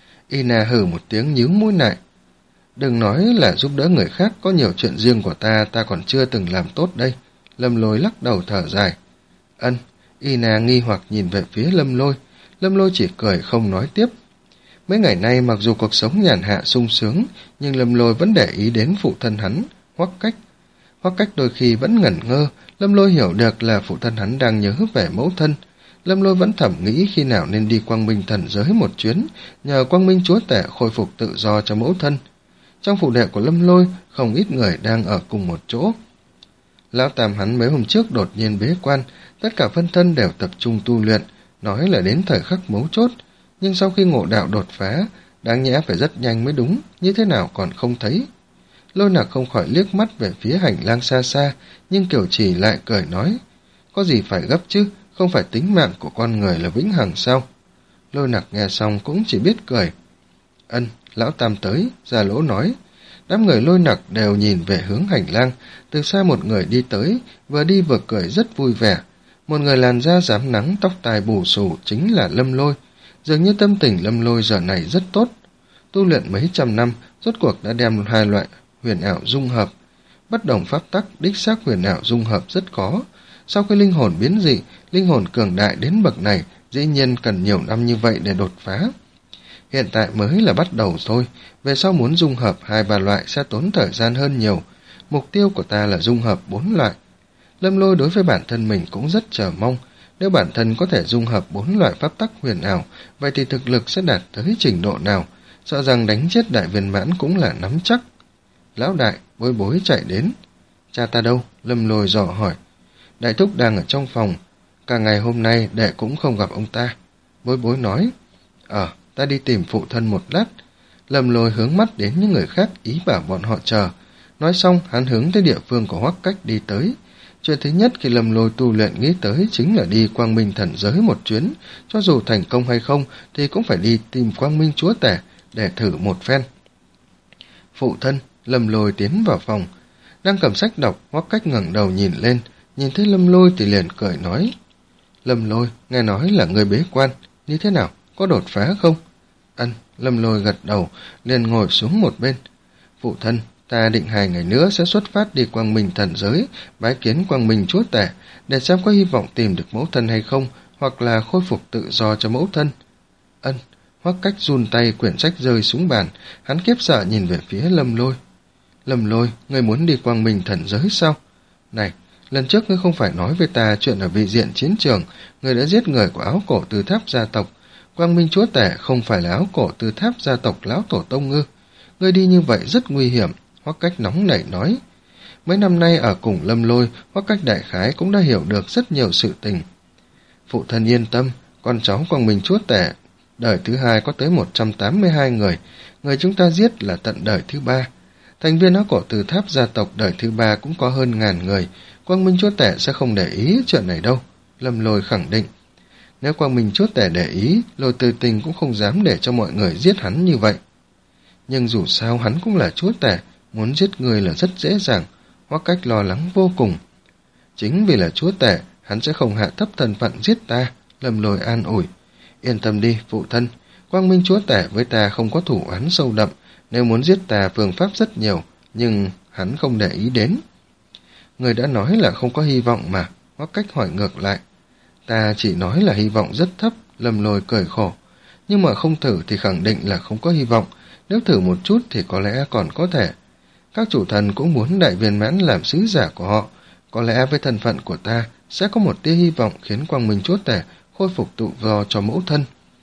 Ina hừ một tiếng nhíu mũi lại. Đừng nói là giúp đỡ người khác, có nhiều chuyện riêng của ta, ta còn chưa từng làm tốt đây. Lâm Lôi lắc đầu thở dài. Ân, Ina nghi hoặc nhìn về phía Lâm Lôi. Lâm Lôi chỉ cười không nói tiếp. Mấy ngày nay mặc dù cuộc sống nhàn hạ sung sướng, nhưng Lâm Lôi vẫn để ý đến phụ thân hắn, Hoắc Cách. Hoắc Cách đôi khi vẫn ngẩn ngơ, Lâm Lôi hiểu được là phụ thân hắn đang nhớ về mẫu thân. Lâm Lôi vẫn thầm nghĩ khi nào nên đi Quang Minh thần giới một chuyến, nhờ Quang Minh chúa tể khôi phục tự do cho mẫu thân. Trong phủ đệ của Lâm Lôi, không ít người đang ở cùng một chỗ. Lão Tam hắn mấy hôm trước đột nhiên bế quan, tất cả phân thân đều tập trung tu luyện, nói là đến thời khắc mấu chốt, nhưng sau khi ngộ đạo đột phá, đáng nhẽ phải rất nhanh mới đúng, như thế nào còn không thấy. Lôi Nặc không khỏi liếc mắt về phía hành lang xa xa, nhưng Kiều Trì lại cười nói, có gì phải gấp chứ, không phải tính mạng của con người là vĩnh hằng sao? Lôi Nặc nghe xong cũng chỉ biết cười. Ân, Lão Tam tới, Gia Lỗ nói, Đám người Lôi Nặc đều nhìn về hướng hành lang, từ xa một người đi tới, vừa đi vừa cười rất vui vẻ. Một người làn da rám nắng, tóc tai bù xù chính là Lâm Lôi. Dường như tâm tình Lâm Lôi giờ này rất tốt. Tu luyện mấy trăm năm, rốt cuộc đã đem hai loại huyền ảo dung hợp. Bất đồng pháp tắc, đích xác huyền ảo dung hợp rất khó. Sau khi linh hồn biến dị, linh hồn cường đại đến bậc này, dĩ nhiên cần nhiều năm như vậy để đột phá. Hiện tại mới là bắt đầu thôi, về sau muốn dung hợp hai ba loại sẽ tốn thời gian hơn nhiều. Mục tiêu của ta là dung hợp bốn loại. Lâm Lôi đối với bản thân mình cũng rất chờ mong, nếu bản thân có thể dung hợp bốn loại pháp tắc huyền ảo, vậy thì thực lực sẽ đạt tới trình độ nào, sợ rằng đánh chết đại viên mãn cũng là nắm chắc. Lão đại, Bối Bối chạy đến. Cha ta đâu? Lâm Lôi dò hỏi. Đại thúc đang ở trong phòng, cả ngày hôm nay đệ cũng không gặp ông ta. Bối Bối nói. Ờ, ta đi tìm phụ thân một lát. Lâm Lôi hướng mắt đến những người khác, ý bảo bọn họ chờ. Nói xong, hắn hướng tới địa phương của Hoắc Cách đi tới. Chuyện thứ nhất khi Lâm Lôi tu luyện nghĩ tới chính là đi Quang Minh Thần Giới một chuyến, cho dù thành công hay không thì cũng phải đi tìm Quang Minh Chúa Tể để thử một phen. Phụ thân, Lâm Lôi tiến vào phòng, đang cầm sách đọc. Hoắc Cách ngẩng đầu nhìn lên, nhìn thấy Lâm Lôi thì liền cười nói. Lâm Lôi, nghe nói là người bế quan, như thế nào, có đột phá không? Ân, Lâm Lôi gật đầu, liền ngồi xuống một bên. Phụ thân, ta định hai ngày nữa sẽ xuất phát đi Quang Minh Thần Giới, bái kiến Quang Minh Chúa Tể, để xem có hy vọng tìm được mẫu thân hay không, hoặc là khôi phục tự do cho mẫu thân. Ân, Hoắc Cách run tay, quyển sách rơi xuống bàn, hắn khiếp sợ nhìn về phía Lâm Lôi. Lâm Lôi, ngươi muốn đi Quang Minh Thần Giới sao? Này, lần trước ngươi không phải nói với ta chuyện ở vị diện chiến trường, ngươi đã giết người của áo cổ Từ Tháp gia tộc. Quang Minh Chúa Tể không phải là áo cổ Từ Tháp gia tộc lão tổ tông ngư. Ngươi đi như vậy rất nguy hiểm, Hoắc Cách nóng nảy nói. Mấy năm nay ở cùng Lâm Lôi, Hoắc Cách đại khái cũng đã hiểu được rất nhiều sự tình. Phụ thân yên tâm, con cháu Quang Minh Chúa Tể đời thứ hai có tới một trăm tám mươi hai người, người chúng ta giết là tận đời thứ ba. Thành viên áo cổ Từ Tháp gia tộc đời thứ ba cũng có hơn ngàn người, Quang Minh Chúa Tể sẽ không để ý chuyện này đâu, Lâm Lôi khẳng định. Nếu Quang Minh Chúa Tể để ý, Lôi Từ Tình cũng không dám để cho mọi người giết hắn như vậy. Nhưng dù sao hắn cũng là Chúa Tể, muốn giết người là rất dễ dàng, Hoắc Cách lo lắng vô cùng. Chính vì là Chúa Tể, hắn sẽ không hạ thấp thân phận giết ta, Lâm Lôi an ủi. Yên tâm đi, phụ thân, Quang Minh Chúa Tể với ta không có thủ án sâu đậm, nếu muốn giết ta phương pháp rất nhiều, nhưng hắn không để ý đến. Người đã nói là không có hy vọng mà, Hoắc Cách hỏi ngược lại. Ta chỉ nói là hy vọng rất thấp, Lâm Lôi cười khổ. Nhưng mà không thử thì khẳng định là không có hy vọng, nếu thử một chút thì có lẽ còn có thể. Các chủ thần cũng muốn đại viên mãn làm sứ giả của họ, có lẽ với thân phận của ta sẽ có một tia hy vọng khiến Quang Minh Chúa Tể khôi phục tự do cho mẫu thân.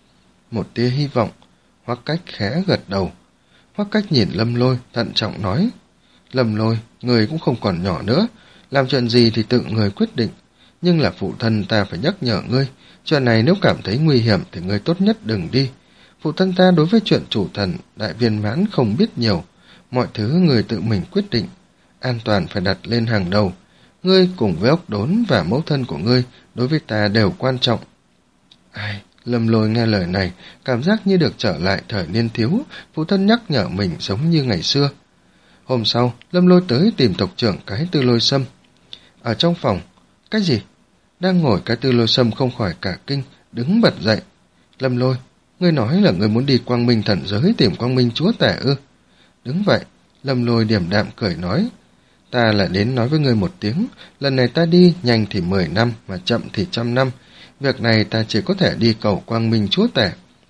Một tia hy vọng, Hoắc Cách khẽ gật đầu. Hoắc Cách nhìn Lâm Lôi, thận trọng nói. Lâm Lôi, người cũng không còn nhỏ nữa, làm chuyện gì thì tự người quyết định. Nhưng là phụ thân ta phải nhắc nhở ngươi, chuyện này nếu cảm thấy nguy hiểm thì ngươi tốt nhất đừng đi. Phụ thân ta đối với chuyện chủ thần, đại viên mãn không biết nhiều. Mọi thứ người tự mình quyết định. An toàn phải đặt lên hàng đầu. Ngươi cùng với ốc đốn và mẫu thân của ngươi đối với ta đều quan trọng. Ai... Lâm Lôi nghe lời này, cảm giác như được trở lại thời niên thiếu, phụ thân nhắc nhở mình giống như ngày xưa. Hôm sau, Lâm Lôi tới tìm tộc trưởng Cái Tư Lôi Sâm. Ở trong phòng, cái gì? Đang ngồi Cái Tư Lôi Sâm không khỏi cả kinh, đứng bật dậy. Lâm Lôi, ngươi nói là ngươi muốn đi Quang Minh Thần Giới tìm Quang Minh Chúa Tể ư? Đứng vậy, Lâm Lôi điềm đạm cười nói. Ta là đến nói với ngươi một tiếng, lần này ta đi nhanh thì mười năm, mà chậm thì trăm năm. Việc này ta chỉ có thể đi cầu Quang Minh Chúa Tể.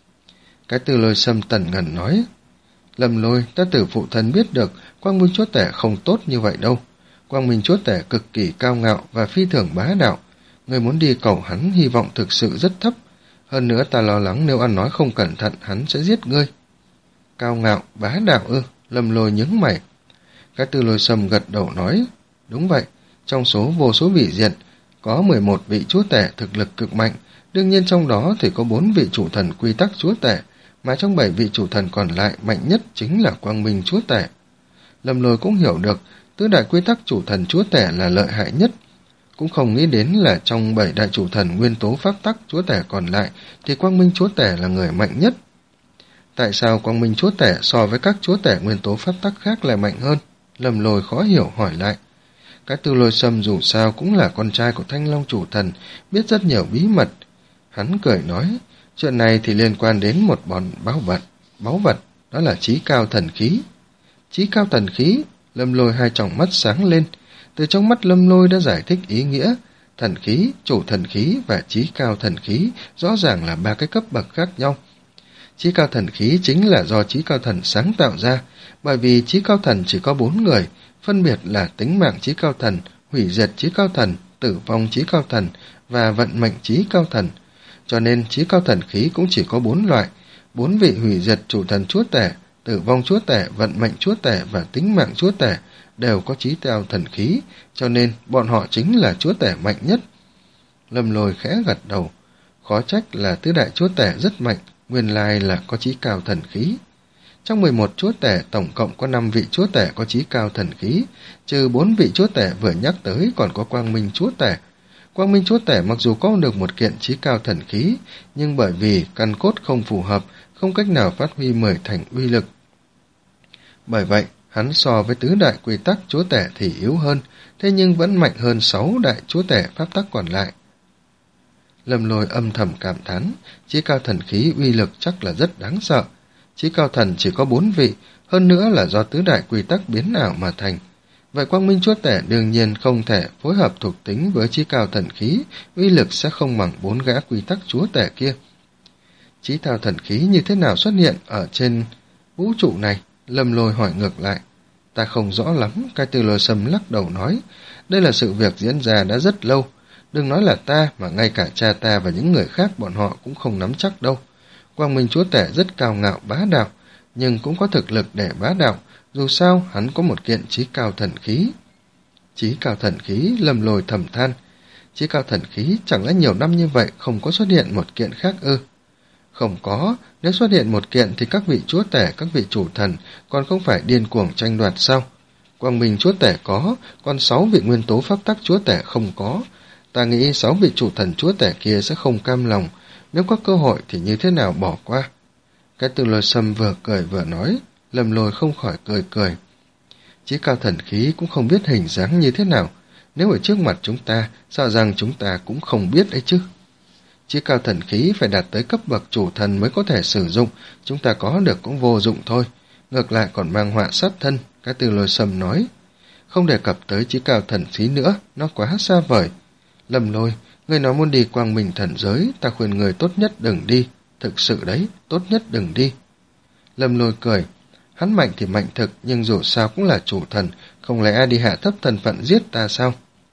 Cái Tư Lôi Sâm tần ngần nói. Lâm Lôi, ta từ phụ thân biết được Quang Minh Chúa Tể không tốt như vậy đâu. Quang Minh Chúa Tể cực kỳ cao ngạo và phi thường bá đạo. Người muốn đi cầu hắn hy vọng thực sự rất thấp. Hơn nữa ta lo lắng nếu ăn nói không cẩn thận hắn sẽ giết ngươi. Cao ngạo, bá đạo ư? Lâm Lôi nhướng mày. Cái Tư Lôi Sâm gật đầu nói. Đúng vậy, trong số vô số vị diện, có mười một vị chúa tể thực lực cực mạnh, đương nhiên trong đó thì có bốn vị chủ thần quy tắc chúa tể, mà trong bảy vị chủ thần còn lại mạnh nhất chính là Quang Minh Chúa Tể. Lâm Lôi cũng hiểu được, tứ đại quy tắc chủ thần chúa tể là lợi hại nhất, cũng không nghĩ đến là trong bảy đại chủ thần nguyên tố pháp tắc chúa tể còn lại thì Quang Minh Chúa Tể là người mạnh nhất. Tại sao quang minh chúa tể so với các chúa tể nguyên tố pháp tắc khác lại mạnh hơn? Lâm Lôi khó hiểu hỏi lại. Cái Tư Lôi Sâm dù sao cũng là con trai của Thanh Long chủ thần, biết rất nhiều bí mật. Hắn cười nói, chuyện này thì liên quan đến một bọn báu vật, báu vật, đó là chí cao thần khí. Chí cao thần khí, Lâm Lôi hai tròng mắt sáng lên. Từ trong mắt Lâm Lôi đã giải thích ý nghĩa. Thần khí, chủ thần khí và chí cao thần khí rõ ràng là ba cái cấp bậc khác nhau. Chí cao thần khí chính là do chí cao thần sáng tạo ra, bởi vì chí cao thần chỉ có bốn người, phân biệt là tính mạng chí cao thần, hủy diệt chí cao thần, tử vong chí cao thần và vận mệnh chí cao thần. Cho nên chí cao thần khí cũng chỉ có bốn loại, bốn vị hủy diệt chủ thần chúa tể, tử vong chúa tể, vận mệnh chúa tể và tính mạng chúa tể đều có chí cao thần khí, cho nên bọn họ chính là chúa tể mạnh nhất. Lâm Lôi khẽ gật đầu, khó trách là tứ đại chúa tể rất mạnh, nguyên lai là có chí cao thần khí. Trong mười một chúa tể tổng cộng có năm vị chúa tể có chí cao thần khí, trừ bốn vị chúa tể vừa nhắc tới còn có quang minh chúa tể. Quang minh chúa tể mặc dù có được một kiện chí cao thần khí, nhưng bởi vì căn cốt không phù hợp, không cách nào phát huy mười thành uy lực. Bởi vậy, hắn so với tứ đại quy tắc chúa tể thì yếu hơn, thế nhưng vẫn mạnh hơn sáu đại chúa tể pháp tắc còn lại. Lâm Lôi âm thầm cảm thán, chí cao thần khí uy lực chắc là rất đáng sợ. Chí cao thần chỉ có bốn vị, hơn nữa là do tứ đại quy tắc biến ảo mà thành. Vậy quang minh chúa tể đương nhiên không thể phối hợp thuộc tính với chí cao thần khí, uy lực sẽ không bằng bốn gã quy tắc chúa tể kia. Chí cao thần khí như thế nào xuất hiện ở trên vũ trụ này? Lâm Lôi hỏi ngược lại. Ta không rõ lắm, cái Tư Lôi Sâm lắc đầu nói. Đây là sự việc diễn ra đã rất lâu. Đừng nói là ta, mà ngay cả cha ta và những người khác bọn họ cũng không nắm chắc đâu. Quang minh chúa tể rất cao ngạo bá đạo, nhưng cũng có thực lực để bá đạo, dù sao hắn có một kiện chí cao thần khí. Chí cao thần khí, Lâm Lôi thầm than. Chí cao thần khí chẳng lẽ nhiều năm như vậy không có xuất hiện một kiện khác ư? Không có, nếu xuất hiện một kiện thì các vị chúa tể, các vị chủ thần còn không phải điên cuồng tranh đoạt sao? Quang minh chúa tể có, còn sáu vị nguyên tố pháp tắc chúa tể không có. Ta nghĩ sáu vị chủ thần chúa tể kia sẽ không cam lòng, nếu có cơ hội thì như thế nào bỏ qua. Cái Tư Lôi Sâm vừa cười vừa nói, Lâm Lôi không khỏi cười cười. Chí cao thần khí cũng không biết hình dáng như thế nào, nếu ở trước mặt chúng ta, sợ rằng chúng ta cũng không biết ấy chứ. Chí cao thần khí phải đạt tới cấp bậc chủ thần mới có thể sử dụng, chúng ta có được cũng vô dụng thôi, ngược lại còn mang họa sát thân, cái Tư Lôi Sâm nói. Không đề cập tới chí cao thần khí nữa, nó quá xa vời. Lâm Lôi, người nói muốn đi quang minh thần giới, ta khuyên người tốt nhất đừng đi, thực sự đấy, tốt nhất đừng đi. Lâm Lôi cười, hắn mạnh thì mạnh thực, nhưng dù sao cũng là chủ thần, không lẽ ai đi hạ thấp thân phận giết ta sao?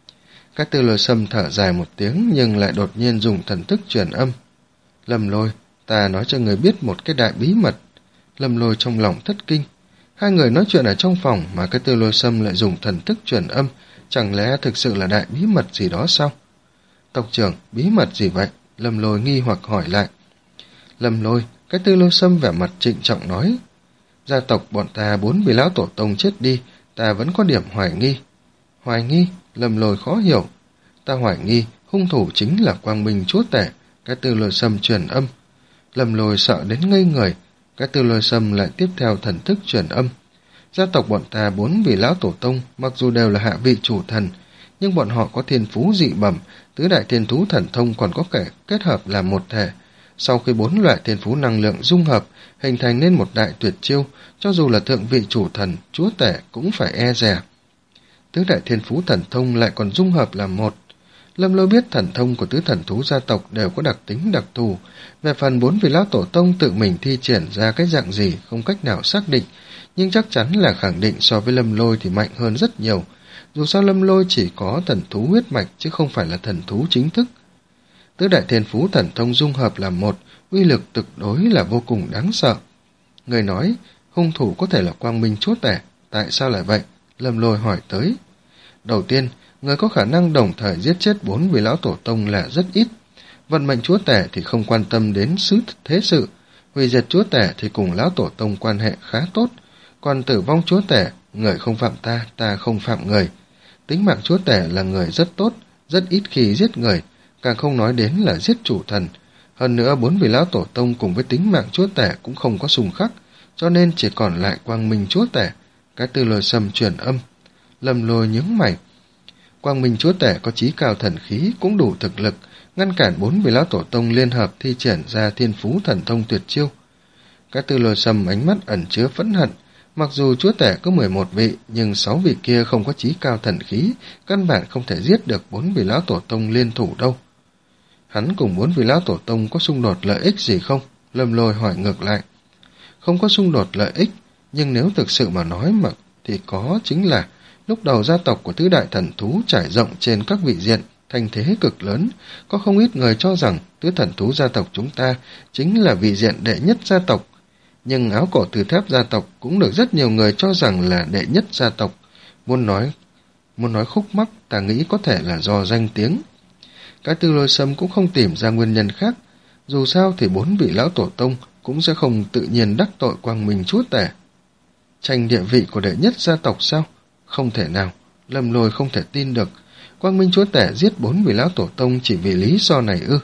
Cái Tư Lôi Sâm thở dài một tiếng, nhưng lại đột nhiên dùng thần thức truyền âm. Lâm Lôi, ta nói cho người biết một cái đại bí mật. Lâm Lôi trong lòng thất kinh. Hai người nói chuyện ở trong phòng mà cái Tư Lôi Sâm lại dùng thần thức truyền âm, chẳng lẽ thực sự là đại bí mật gì đó sao? Tộc trưởng, bí mật gì vậy? Lâm Lôi nghi hoặc hỏi lại. Lâm Lôi, cái Tư Lôi Sâm vẻ mặt trịnh trọng nói. Gia tộc bọn ta bốn vị lão tổ tông chết đi, ta vẫn có điểm hoài nghi. Hoài nghi? Lâm Lôi khó hiểu. Ta hoài nghi hung thủ chính là quang minh chúa tể, cái Tư Lôi Sâm truyền âm. Lâm Lôi sợ đến ngây người, cái Tư Lôi Sâm lại tiếp theo thần thức truyền âm. Gia tộc bọn ta bốn vị lão tổ tông mặc dù đều là hạ vị chủ thần, nhưng bọn họ có thiên phú dị bẩm, tứ đại thiên thú thần thông còn có thể kết hợp làm một thể. Sau khi bốn loại thiên phú năng lượng dung hợp, hình thành nên một đại tuyệt chiêu, cho dù là thượng vị chủ thần, chúa tể cũng phải e dè. Tứ đại thiên phú thần thông lại còn dung hợp làm một. Lâm Lôi biết thần thông của tứ thần thú gia tộc đều có đặc tính đặc thù. Về phần bốn vị lão tổ tông tự mình thi triển ra cái dạng gì không cách nào xác định, nhưng chắc chắn là khẳng định so với Lâm Lôi thì mạnh hơn rất nhiều. Dù sao Lâm Lôi chỉ có thần thú huyết mạch chứ không phải là thần thú chính thức. Tứ đại thiên phú thần thông dung hợp làm một, uy lực tuyệt đối là vô cùng đáng sợ. Người nói, hung thủ có thể là quang minh chúa tể, tại sao lại vậy? Lâm Lôi hỏi tới. Đầu tiên, người có khả năng đồng thời giết chết bốn vị lão tổ tông là rất ít. Vận mệnh chúa tể thì không quan tâm đến xứ thế sự, hủy diệt chúa tể thì cùng lão tổ tông quan hệ khá tốt, còn tử vong chúa tể, người không phạm ta, ta không phạm người. Tính mạng chúa tể là người rất tốt, rất ít khi giết người, càng không nói đến là giết chủ thần. Hơn nữa bốn vị lão tổ tông cùng với tính mạng chúa tể cũng không có xung khắc, cho nên chỉ còn lại Quang Minh chúa tể. Cái Tư Lôi Sâm truyền âm. Lâm Lôi nhướng mày. Quang Minh chúa tể có chí cao thần khí, cũng đủ thực lực ngăn cản bốn vị lão tổ tông liên hợp thi triển ra thiên phú thần thông tuyệt chiêu. Cái Tư Lôi Sâm ánh mắt ẩn chứa phẫn hận. Mặc dù chúa tể có mười một vị, nhưng sáu vị kia không có chí cao thần khí, căn bản không thể giết được bốn vị lão tổ tông liên thủ đâu. Hắn cùng bốn vị lão tổ tông có xung đột lợi ích gì không? Lâm Lôi hỏi ngược lại. Không có xung đột lợi ích, nhưng nếu thực sự mà nói mà thì có chính là lúc đầu gia tộc của tứ đại thần thú trải rộng trên các vị diện, thành thế cực lớn, có không ít người cho rằng tứ thần thú gia tộc chúng ta chính là vị diện đệ nhất gia tộc. Nhưng áo cổ từ thép gia tộc cũng được rất nhiều người cho rằng là đệ nhất gia tộc. Muốn nói, muốn nói khúc mắc, ta nghĩ có thể là do danh tiếng. Cái Tư Lôi Sâm cũng không tìm ra nguyên nhân khác. Dù sao thì bốn vị lão tổ tông cũng sẽ không tự nhiên đắc tội Quang Minh chúa tể. Tranh địa vị của đệ nhất gia tộc sao? Không thể nào. Lâm Lôi không thể tin được. Quang Minh chúa tể giết bốn vị lão tổ tông chỉ vì lý do này ư?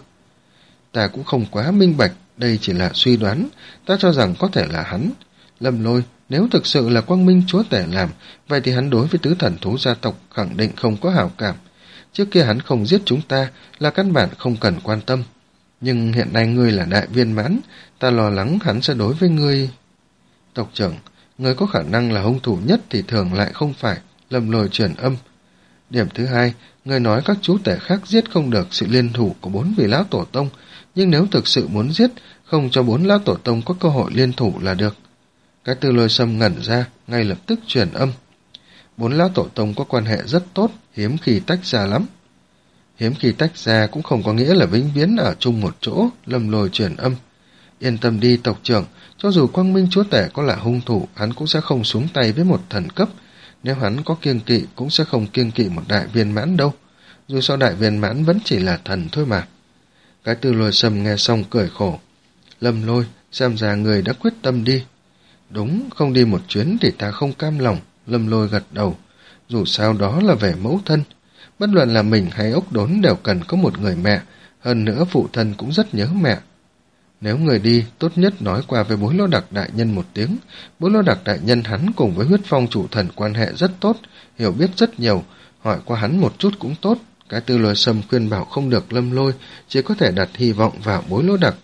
Ta cũng không quá minh bạch, đây chỉ là suy đoán, ta cho rằng có thể là hắn. Lâm Lôi, nếu thực sự là Quang Minh chúa tể làm, vậy thì hắn đối với tứ thần thú gia tộc khẳng định không có hảo cảm. Trước kia hắn không giết chúng ta là căn bản không cần quan tâm. Nhưng hiện nay ngươi là đại viên mãn, ta lo lắng hắn sẽ đối với ngươi. Tộc trưởng, người có khả năng là hung thủ nhất thì thường lại không phải. Lâm Lôi truyền âm. Điểm thứ hai, người nói các chú tể khác giết không được sự liên thủ của bốn vị lão tổ tông, nhưng nếu thực sự muốn giết, không cho bốn lão tổ tông có cơ hội liên thủ là được. Cái Tư Lôi Sâm ngẩn ra, ngay lập tức truyền âm. Bốn lão tổ tông có quan hệ rất tốt, hiếm khi tách ra lắm. Hiếm khi tách ra cũng không có nghĩa là vĩnh viễn ở chung một chỗ. Lâm Lôi truyền âm. Yên tâm đi tộc trưởng, cho dù Quang Minh chúa tể có là hung thủ, hắn cũng sẽ không xuống tay với một thần cấp. Nếu hắn có kiêng kỵ cũng sẽ không kiêng kỵ một đại viên mãn đâu. Dù sao đại viên mãn vẫn chỉ là thần thôi mà. Cái Tư Lôi Sâm nghe xong cười khổ. Lâm Lôi, xem ra người đã quyết tâm đi. Đúng, không đi một chuyến thì ta không cam lòng. Lâm Lôi gật đầu. Dù sao đó là về mẫu thân. Bất luận là mình hay ốc đốn đều cần có một người mẹ. Hơn nữa phụ thân cũng rất nhớ mẹ. Nếu người đi, tốt nhất nói qua với Bối Lô Đặc đại nhân một tiếng. Bối Lô Đặc đại nhân hắn cùng với Huyết Phong chủ thần quan hệ rất tốt, hiểu biết rất nhiều, hỏi qua hắn một chút cũng tốt. Cái Tư Lôi Sâm khuyên bảo không được Lâm Lôi, chỉ có thể đặt hy vọng vào Bối Lô Đặc.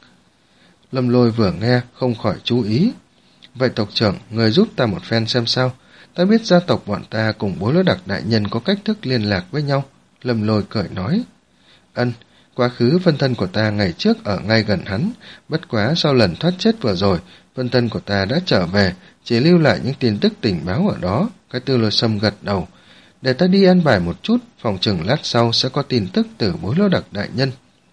Lâm Lôi vừa nghe, không khỏi chú ý. Vậy tộc trưởng, người giúp ta một phen xem sao. Ta biết gia tộc bọn ta cùng Bối Lô Đặc đại nhân có cách thức liên lạc với nhau. Lâm Lôi cười nói. Ân, quá khứ phân thân của ta ngày trước ở ngay gần hắn, bất quá sau lần thoát chết vừa rồi, phân thân của ta đã trở về, chỉ lưu lại những tin tức tình báo ở đó. Cái Tư Lôi Sâm gật đầu. Để ta đi ăn bài một chút, phòng chừng lát sau sẽ có tin tức từ Bối Lô Đặc đại nhân.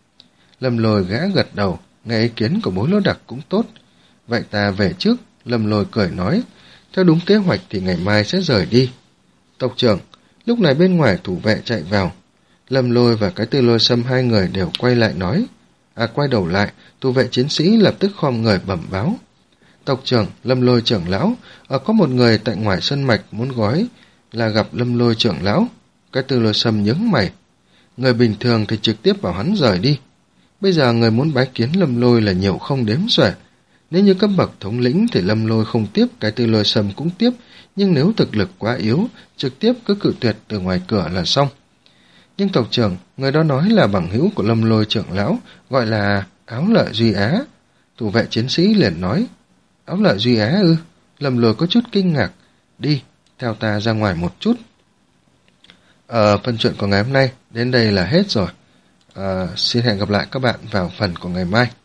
Lâm Lôi gã gật đầu, nghe ý kiến của Bối Lô Đặc cũng tốt. Vậy ta về trước. Lâm Lôi cười nói. Theo đúng kế hoạch thì ngày mai sẽ rời đi. Tộc trưởng, lúc này bên ngoài thủ vệ chạy vào. Lâm Lôi và cái Tư Lôi Sâm hai người đều quay lại nói. À quay đầu lại, thủ vệ chiến sĩ lập tức khom người bẩm báo. Tộc trưởng, Lâm Lôi trưởng lão, ở có một người tại ngoài sân mạch muốn gói là gặp Lâm Lôi trưởng lão. Cái Tư Lôi Sâm nhướng mày. Người bình thường thì trực tiếp bảo hắn rời đi. Bây giờ người muốn bái kiến Lâm Lôi là nhiều không đếm xuể. Nếu như cấp bậc thống lĩnh thì Lâm Lôi không tiếp, cái Tư Lôi Sâm cũng tiếp, nhưng nếu thực lực quá yếu, trực tiếp cứ cự tuyệt từ ngoài cửa là xong. Nhưng tộc trưởng, người đó nói là bằng hữu của Lâm Lôi trưởng lão, gọi là Áo Lợi Duy Á. Thủ vệ chiến sĩ liền nói. Áo Lợi Duy Á ư? Lâm Lôi có chút kinh ngạc. Đi, theo ta ra ngoài một chút. Ờ, phần chuyện của ngày hôm nay đến đây là hết rồi. À, xin hẹn gặp lại các bạn vào phần của ngày mai.